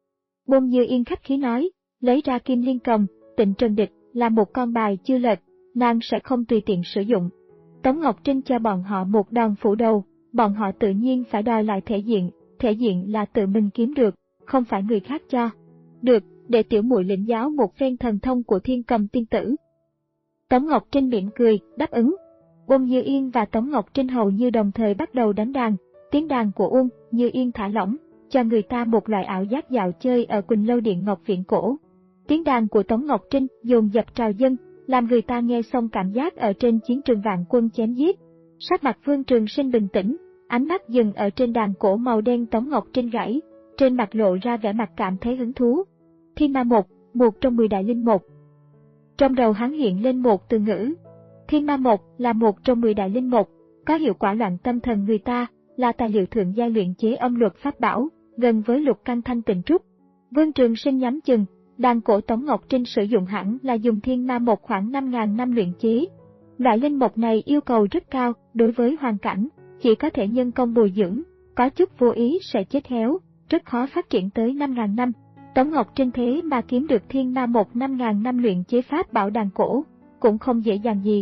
Bôn Như Yên khách khí nói, lấy ra kim liên cầm, Tịnh Trần Địch là một con bài chưa lật, nàng sẽ không tùy tiện sử dụng. Tống Ngọc Trinh cho bọn họ một đòn phủ đầu, bọn họ tự nhiên phải đòi lại thể diện, thể diện là tự mình kiếm được, không phải người khác cho. Được, để tiểu muội lĩnh giáo một phen thần thông của Thiên Cầm tiên tử. Tống Ngọc Trinh mỉm cười, đáp ứng. Uông Như Yên và Tống Ngọc Trinh hầu như đồng thời bắt đầu đánh đàn, tiếng đàn của Uông Như Yên thả lỏng, cho người ta một loại ảo giác dạo chơi ở Quỳnh Lâu Điện Ngọc Viện cổ. Tiếng đàn của Tống Ngọc Trinh dồn dập trào dâng, làm người ta nghe xong cảm giác ở trên chiến trường vạn quân chém giết. Sắc mặt Vương Trường Sinh bình tĩnh, ánh mắt dừng ở trên đàn cổ màu đen Tống Ngọc Trinh gãy, trên mặt lộ ra vẻ mặt cảm thấy hứng thú. Thiên Ma Một, một trong mười đại linh một. Trong đầu hắn hiện lên một từ ngữ. Thiên Ma Một là một trong mười đại linh một, có hiệu quả loạn tâm thần người ta, là tài liệu thượng giai luyện chế âm luật pháp bảo, gần với lục căn thanh tịnh trúc. Vương Trường Sinh nhắm chừng, đàn cổ Tống Ngọc Trinh sử dụng hẳn là dùng Thiên Ma Một khoảng năm nghìn năm luyện chế. Loại linh mục này yêu cầu rất cao, đối với hoàn cảnh, chỉ có thể nhân công bồi dưỡng, có chút vô ý sẽ chết héo, rất khó phát triển tới năm nghìn năm. Tống Ngọc Trinh thế mà kiếm được Thiên Ma Một năm nghìn năm luyện chế pháp bảo đàn cổ, cũng không dễ dàng gì.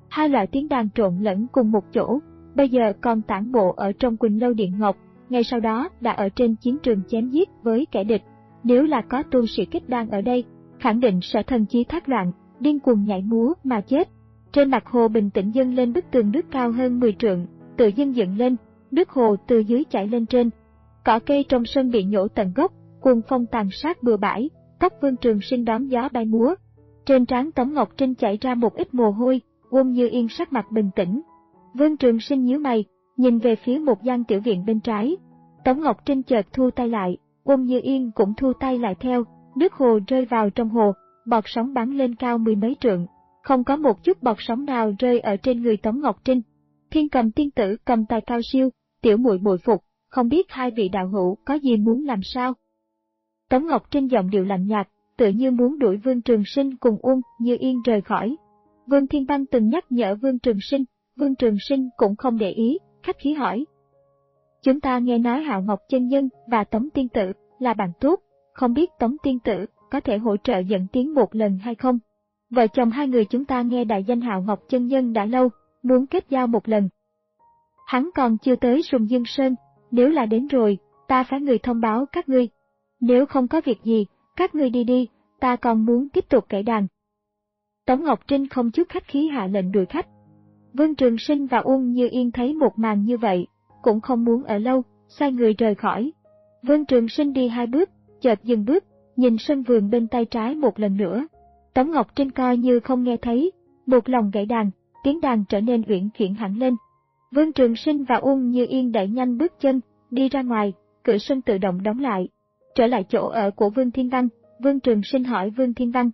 Hai loại tiếng đàn trộn lẫn cùng một chỗ, bây giờ còn tản bộ ở trong Quỳnh Lâu Điện Ngọc, ngay sau đó đã ở trên chiến trường chém giết với kẻ địch. Nếu là có tu sĩ kết đan ở đây, khẳng định sẽ thần trí thác loạn, điên cuồng nhảy múa mà chết. Trên mặt hồ bình tĩnh dâng lên bức tường nước cao hơn mười trượng, tự dưng dựng lên, nước hồ từ dưới chảy lên trên. Cỏ cây trong sân bị nhổ tận gốc, cuồng phong tàn sát bừa bãi, tóc Vương Trường Sinh đón gió bay múa. Trên trán Tống Ngọc Trinh chảy ra một ít mồ hôi, Uông Như Yên sắc mặt bình tĩnh. Vương Trường Sinh nhíu mày, nhìn về phía một gian tiểu viện bên trái. Tống Ngọc Trinh chợt thu tay lại, Uông Như Yên cũng thu tay lại theo, nước hồ rơi vào trong hồ, bọt sóng bắn lên cao mười mấy trượng. Không có một chút bọt sóng nào rơi ở trên người Tống Ngọc Trinh. Thiên Cầm tiên tử cầm tài cao siêu, tiểu muội bội phục, không biết hai vị đạo hữu có gì muốn làm sao? Tống Ngọc Trinh giọng điệu lạnh nhạt, tựa như muốn đuổi Vương Trường Sinh cùng Uông Như Yên rời khỏi. Vương Thiên Văn từng nhắc nhở Vương Trường Sinh, Vương Trường Sinh cũng không để ý, khách khí hỏi. Chúng ta nghe nói Hạo Ngọc chân nhân và Tống tiên tử là bạn tốt, không biết Tống tiên tử có thể hỗ trợ dẫn tiến một lần hay không? Vợ chồng hai người chúng ta nghe đại danh Hạo Ngọc chân nhân đã lâu, muốn kết giao một lần. Hắn còn chưa tới Sùng Dương Sơn, nếu là đến rồi, ta phải người thông báo các ngươi. Nếu không có việc gì, các ngươi đi đi, ta còn muốn tiếp tục kể đàn. Tống Ngọc Trinh không chút khách khí hạ lệnh đuổi khách. Vương Trường Sinh và Uông Như Yên thấy một màn như vậy, cũng không muốn ở lâu, xoay người rời khỏi. Vương Trường Sinh đi hai bước, chợt dừng bước, nhìn sân vườn bên tay trái một lần nữa. Tống Ngọc Trinh coi như không nghe thấy, một lòng gảy đàn, tiếng đàn trở nên uyển chuyển hẳn lên. Vương Trường Sinh và Uông Như Yên đẩy nhanh bước chân, đi ra ngoài, cửa sân tự động đóng lại. Trở lại chỗ ở của Vương Thiên Văn, Vương Trường Sinh hỏi Vương Thiên Văn.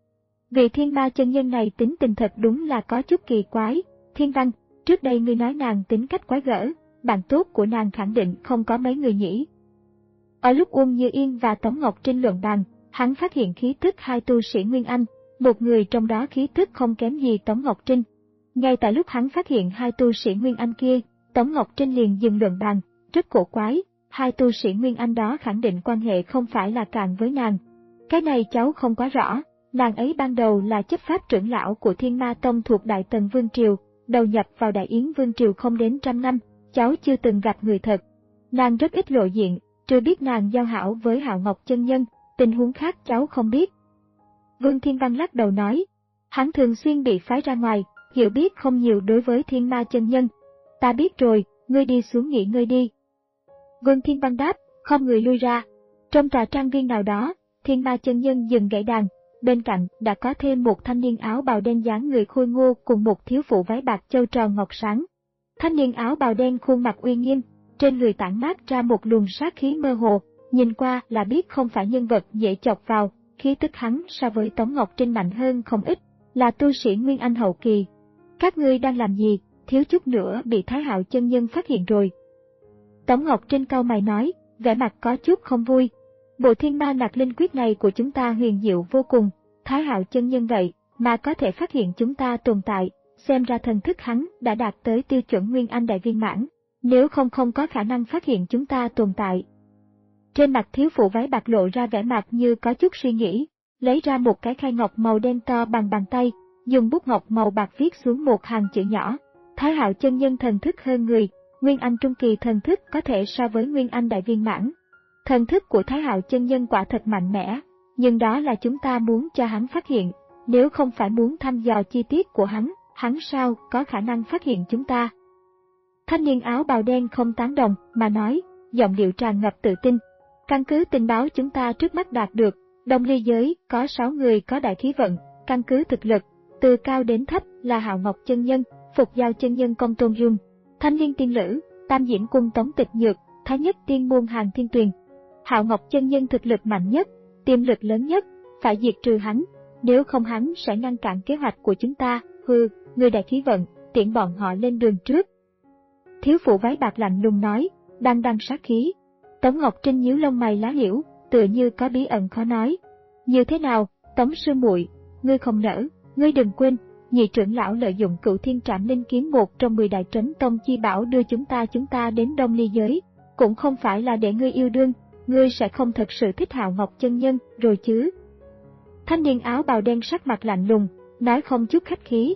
Vị thiên ma chân nhân này tính tình thật đúng là có chút kỳ quái. Thiên Văn, trước đây ngươi nói nàng tính cách quái gở, bạn tốt của nàng khẳng định không có mấy người nhỉ. Ở lúc Uông Như Yên và Tống Ngọc Trinh luận bàn, hắn phát hiện khí tức hai tu sĩ Nguyên Anh, một người trong đó khí tức không kém gì Tống Ngọc Trinh. Ngay tại lúc hắn phát hiện hai tu sĩ Nguyên Anh kia, Tống Ngọc Trinh liền dừng luận bàn, rất cổ quái, hai tu sĩ Nguyên Anh đó khẳng định quan hệ không phải là cạn với nàng. Cái này cháu không quá rõ, nàng ấy ban đầu là chấp pháp trưởng lão của Thiên Ma Tông thuộc Đại Tần Vương Triều, đầu nhập vào Đại Yến Vương Triều không đến trăm năm, cháu chưa từng gặp người thật. Nàng rất ít lộ diện, trừ biết nàng giao hảo với Hạo Ngọc chân nhân, tình huống khác cháu không biết. Vương Thiên Văn lắc đầu nói, hắn thường xuyên bị phái ra ngoài, hiểu biết không nhiều đối với Thiên Ma chân nhân. Ta biết rồi, ngươi đi xuống nghỉ ngơi đi. Vương Thiên Văn đáp, không người lui ra. Trong tòa trang viên nào đó, Thiên Ma chân nhân dừng gảy đàn, bên cạnh đã có thêm một thanh niên áo bào đen dáng người khôi ngô cùng một thiếu phụ váy bạc châu tròn ngọc sáng. Thanh niên áo bào đen khuôn mặt uy nghiêm, trên người tản mát ra một luồng sát khí mơ hồ, nhìn qua là biết không phải nhân vật dễ chọc vào, khí tức hắn so với Tống Ngọc Trinh mạnh hơn không ít, là tu sĩ Nguyên Anh hậu kỳ. Các ngươi đang làm gì, thiếu chút nữa bị Thái Hạo chân nhân phát hiện rồi. Tống Ngọc Trinh cau mày nói, vẻ mặt có chút không vui. Bộ thiên ma nặc linh quyết này của chúng ta huyền diệu vô cùng, Thái Hạo chân nhân vậy mà có thể phát hiện chúng ta tồn tại, xem ra thần thức hắn đã đạt tới tiêu chuẩn Nguyên Anh đại viên mãn, nếu không không có khả năng phát hiện chúng ta tồn tại. Trên mặt thiếu phụ váy bạc lộ ra vẻ mặt như có chút suy nghĩ, lấy ra một cái khay ngọc màu đen to bằng bàn tay, dùng bút ngọc màu bạc viết xuống một hàng chữ nhỏ. Thái Hạo chân nhân thần thức hơn người, Nguyên Anh trung kỳ thần thức có thể so với Nguyên Anh đại viên mãn. Thần thức của Thái Hạo chân nhân quả thật mạnh mẽ, nhưng đó là chúng ta muốn cho hắn phát hiện, nếu không phải muốn thăm dò chi tiết của hắn, hắn sao có khả năng phát hiện chúng ta. Thanh niên áo bào đen không tán đồng mà nói, giọng điệu tràn ngập tự tin. Căn cứ tình báo chúng ta trước mắt đạt được, Đông Ly giới có sáu người có đại khí vận, căn cứ thực lực, từ cao đến thấp là Hạo Ngọc chân nhân, Phục Giao chân nhân Công Tôn Dung, Thanh Liên tiên lữ, Tam Diễn cung Tống Tịch Nhược, Thái Nhất tiên môn Hàn Thiên Tuyền. Hạo Ngọc chân nhân thực lực mạnh nhất, tiềm lực lớn nhất, phải diệt trừ hắn, nếu không hắn sẽ ngăn cản kế hoạch của chúng ta. Hừ, người đại khí vận, tiễn bọn họ lên đường trước. Thiếu phụ váy bạc lạnh lùng nói, đang đằng sát khí. Tống Ngọc Trinh nhíu lông mày lá liễu, tựa như có bí ẩn khó nói. Như thế nào, Tống sư muội, ngươi không nỡ, ngươi đừng quên, nhị trưởng lão lợi dụng Cửu Thiên Trảm Linh kiếm một trong mười đại trấn tông chi bảo đưa chúng ta chúng ta đến Đông Ly giới, cũng không phải là để ngươi yêu đương, ngươi sẽ không thật sự thích Hạo Ngọc chân nhân rồi chứ? Thanh niên áo bào đen sắc mặt lạnh lùng, nói không chút khách khí.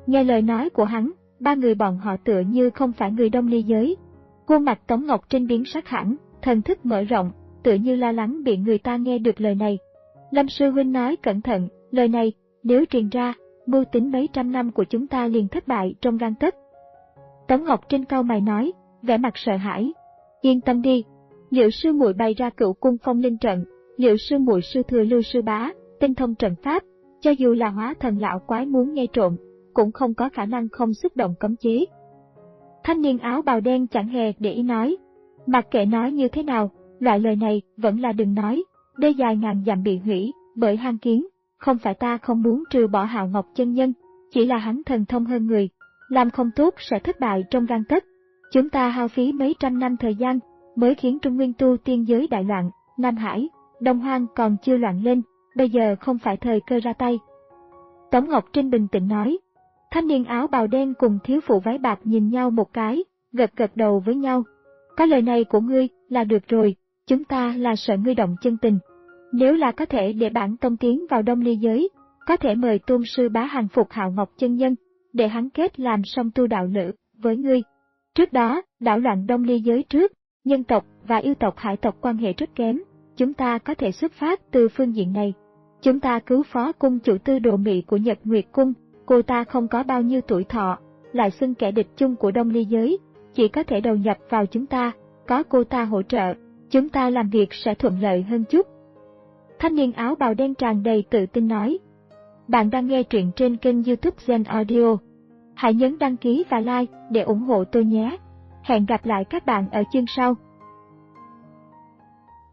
Nghe lời nói của hắn, ba người bọn họ tựa như không phải người đông ly giới. Khuôn mặt Tống Ngọc Trinh biến sắc hẳn, thần thức mở rộng, tựa như lo lắng bị người ta nghe được lời này. Lâm sư huynh nói cẩn thận, lời này, nếu truyền ra, mưu tính mấy trăm năm của chúng ta liền thất bại trong gang tấc. Tống Ngọc Trinh cau mày nói, vẻ mặt sợ hãi. Yên tâm đi, Liệu sư muội bày ra Cửu Cung Phong Linh trận, Liệu sư muội sư thừa Lưu sư bá, tinh thông trận pháp, cho dù là hóa thần lão quái muốn nghe trộm, cũng không có khả năng không xúc động cấm chế. Thanh niên áo bào đen chẳng hề để ý nói, mặc kệ nói như thế nào, loại lời này vẫn là đừng nói, đê dài ngàn dặm bị hủy bởi hang kiến, không phải ta không muốn trừ bỏ Hạo Ngọc chân nhân, chỉ là hắn thần thông hơn người, làm không tốt sẽ thất bại trong gang tấc. Chúng ta hao phí mấy trăm năm thời gian mới khiến Trung Nguyên tu tiên giới đại loạn, Nam Hải, Đông Hoang còn chưa loạn lên, bây giờ không phải thời cơ ra tay. Tống Ngọc Trinh bình tĩnh nói. Thanh niên áo bào đen cùng thiếu phụ váy bạc nhìn nhau một cái, gật gật đầu với nhau. Có lời này của ngươi là được rồi, chúng ta là sợ ngươi động chân tình. Nếu là có thể để bản tông tiến vào Đông Ly giới, có thể mời tôn sư bá hàng phục Hạo Ngọc chân nhân, để hắn kết làm song tu đạo lữ với ngươi. Trước đó, đảo loạn Đông Ly giới trước, nhân tộc và yêu tộc hải tộc quan hệ rất kém, chúng ta có thể xuất phát từ phương diện này. Chúng ta cứu phó cung chủ Tư Độ Mị của Nhật Nguyệt Cung, cô ta không có bao nhiêu tuổi thọ, lại xưng kẻ địch chung của Đông Ly giới, chỉ có thể đầu nhập vào chúng ta, có cô ta hỗ trợ, chúng ta làm việc sẽ thuận lợi hơn chút. Thanh niên áo bào đen tràn đầy tự tin nói. Bạn đang nghe truyện trên kênh YouTube Zen Audio. Hãy nhấn đăng ký và like để ủng hộ tôi nhé. Hẹn gặp lại các bạn ở chương sau.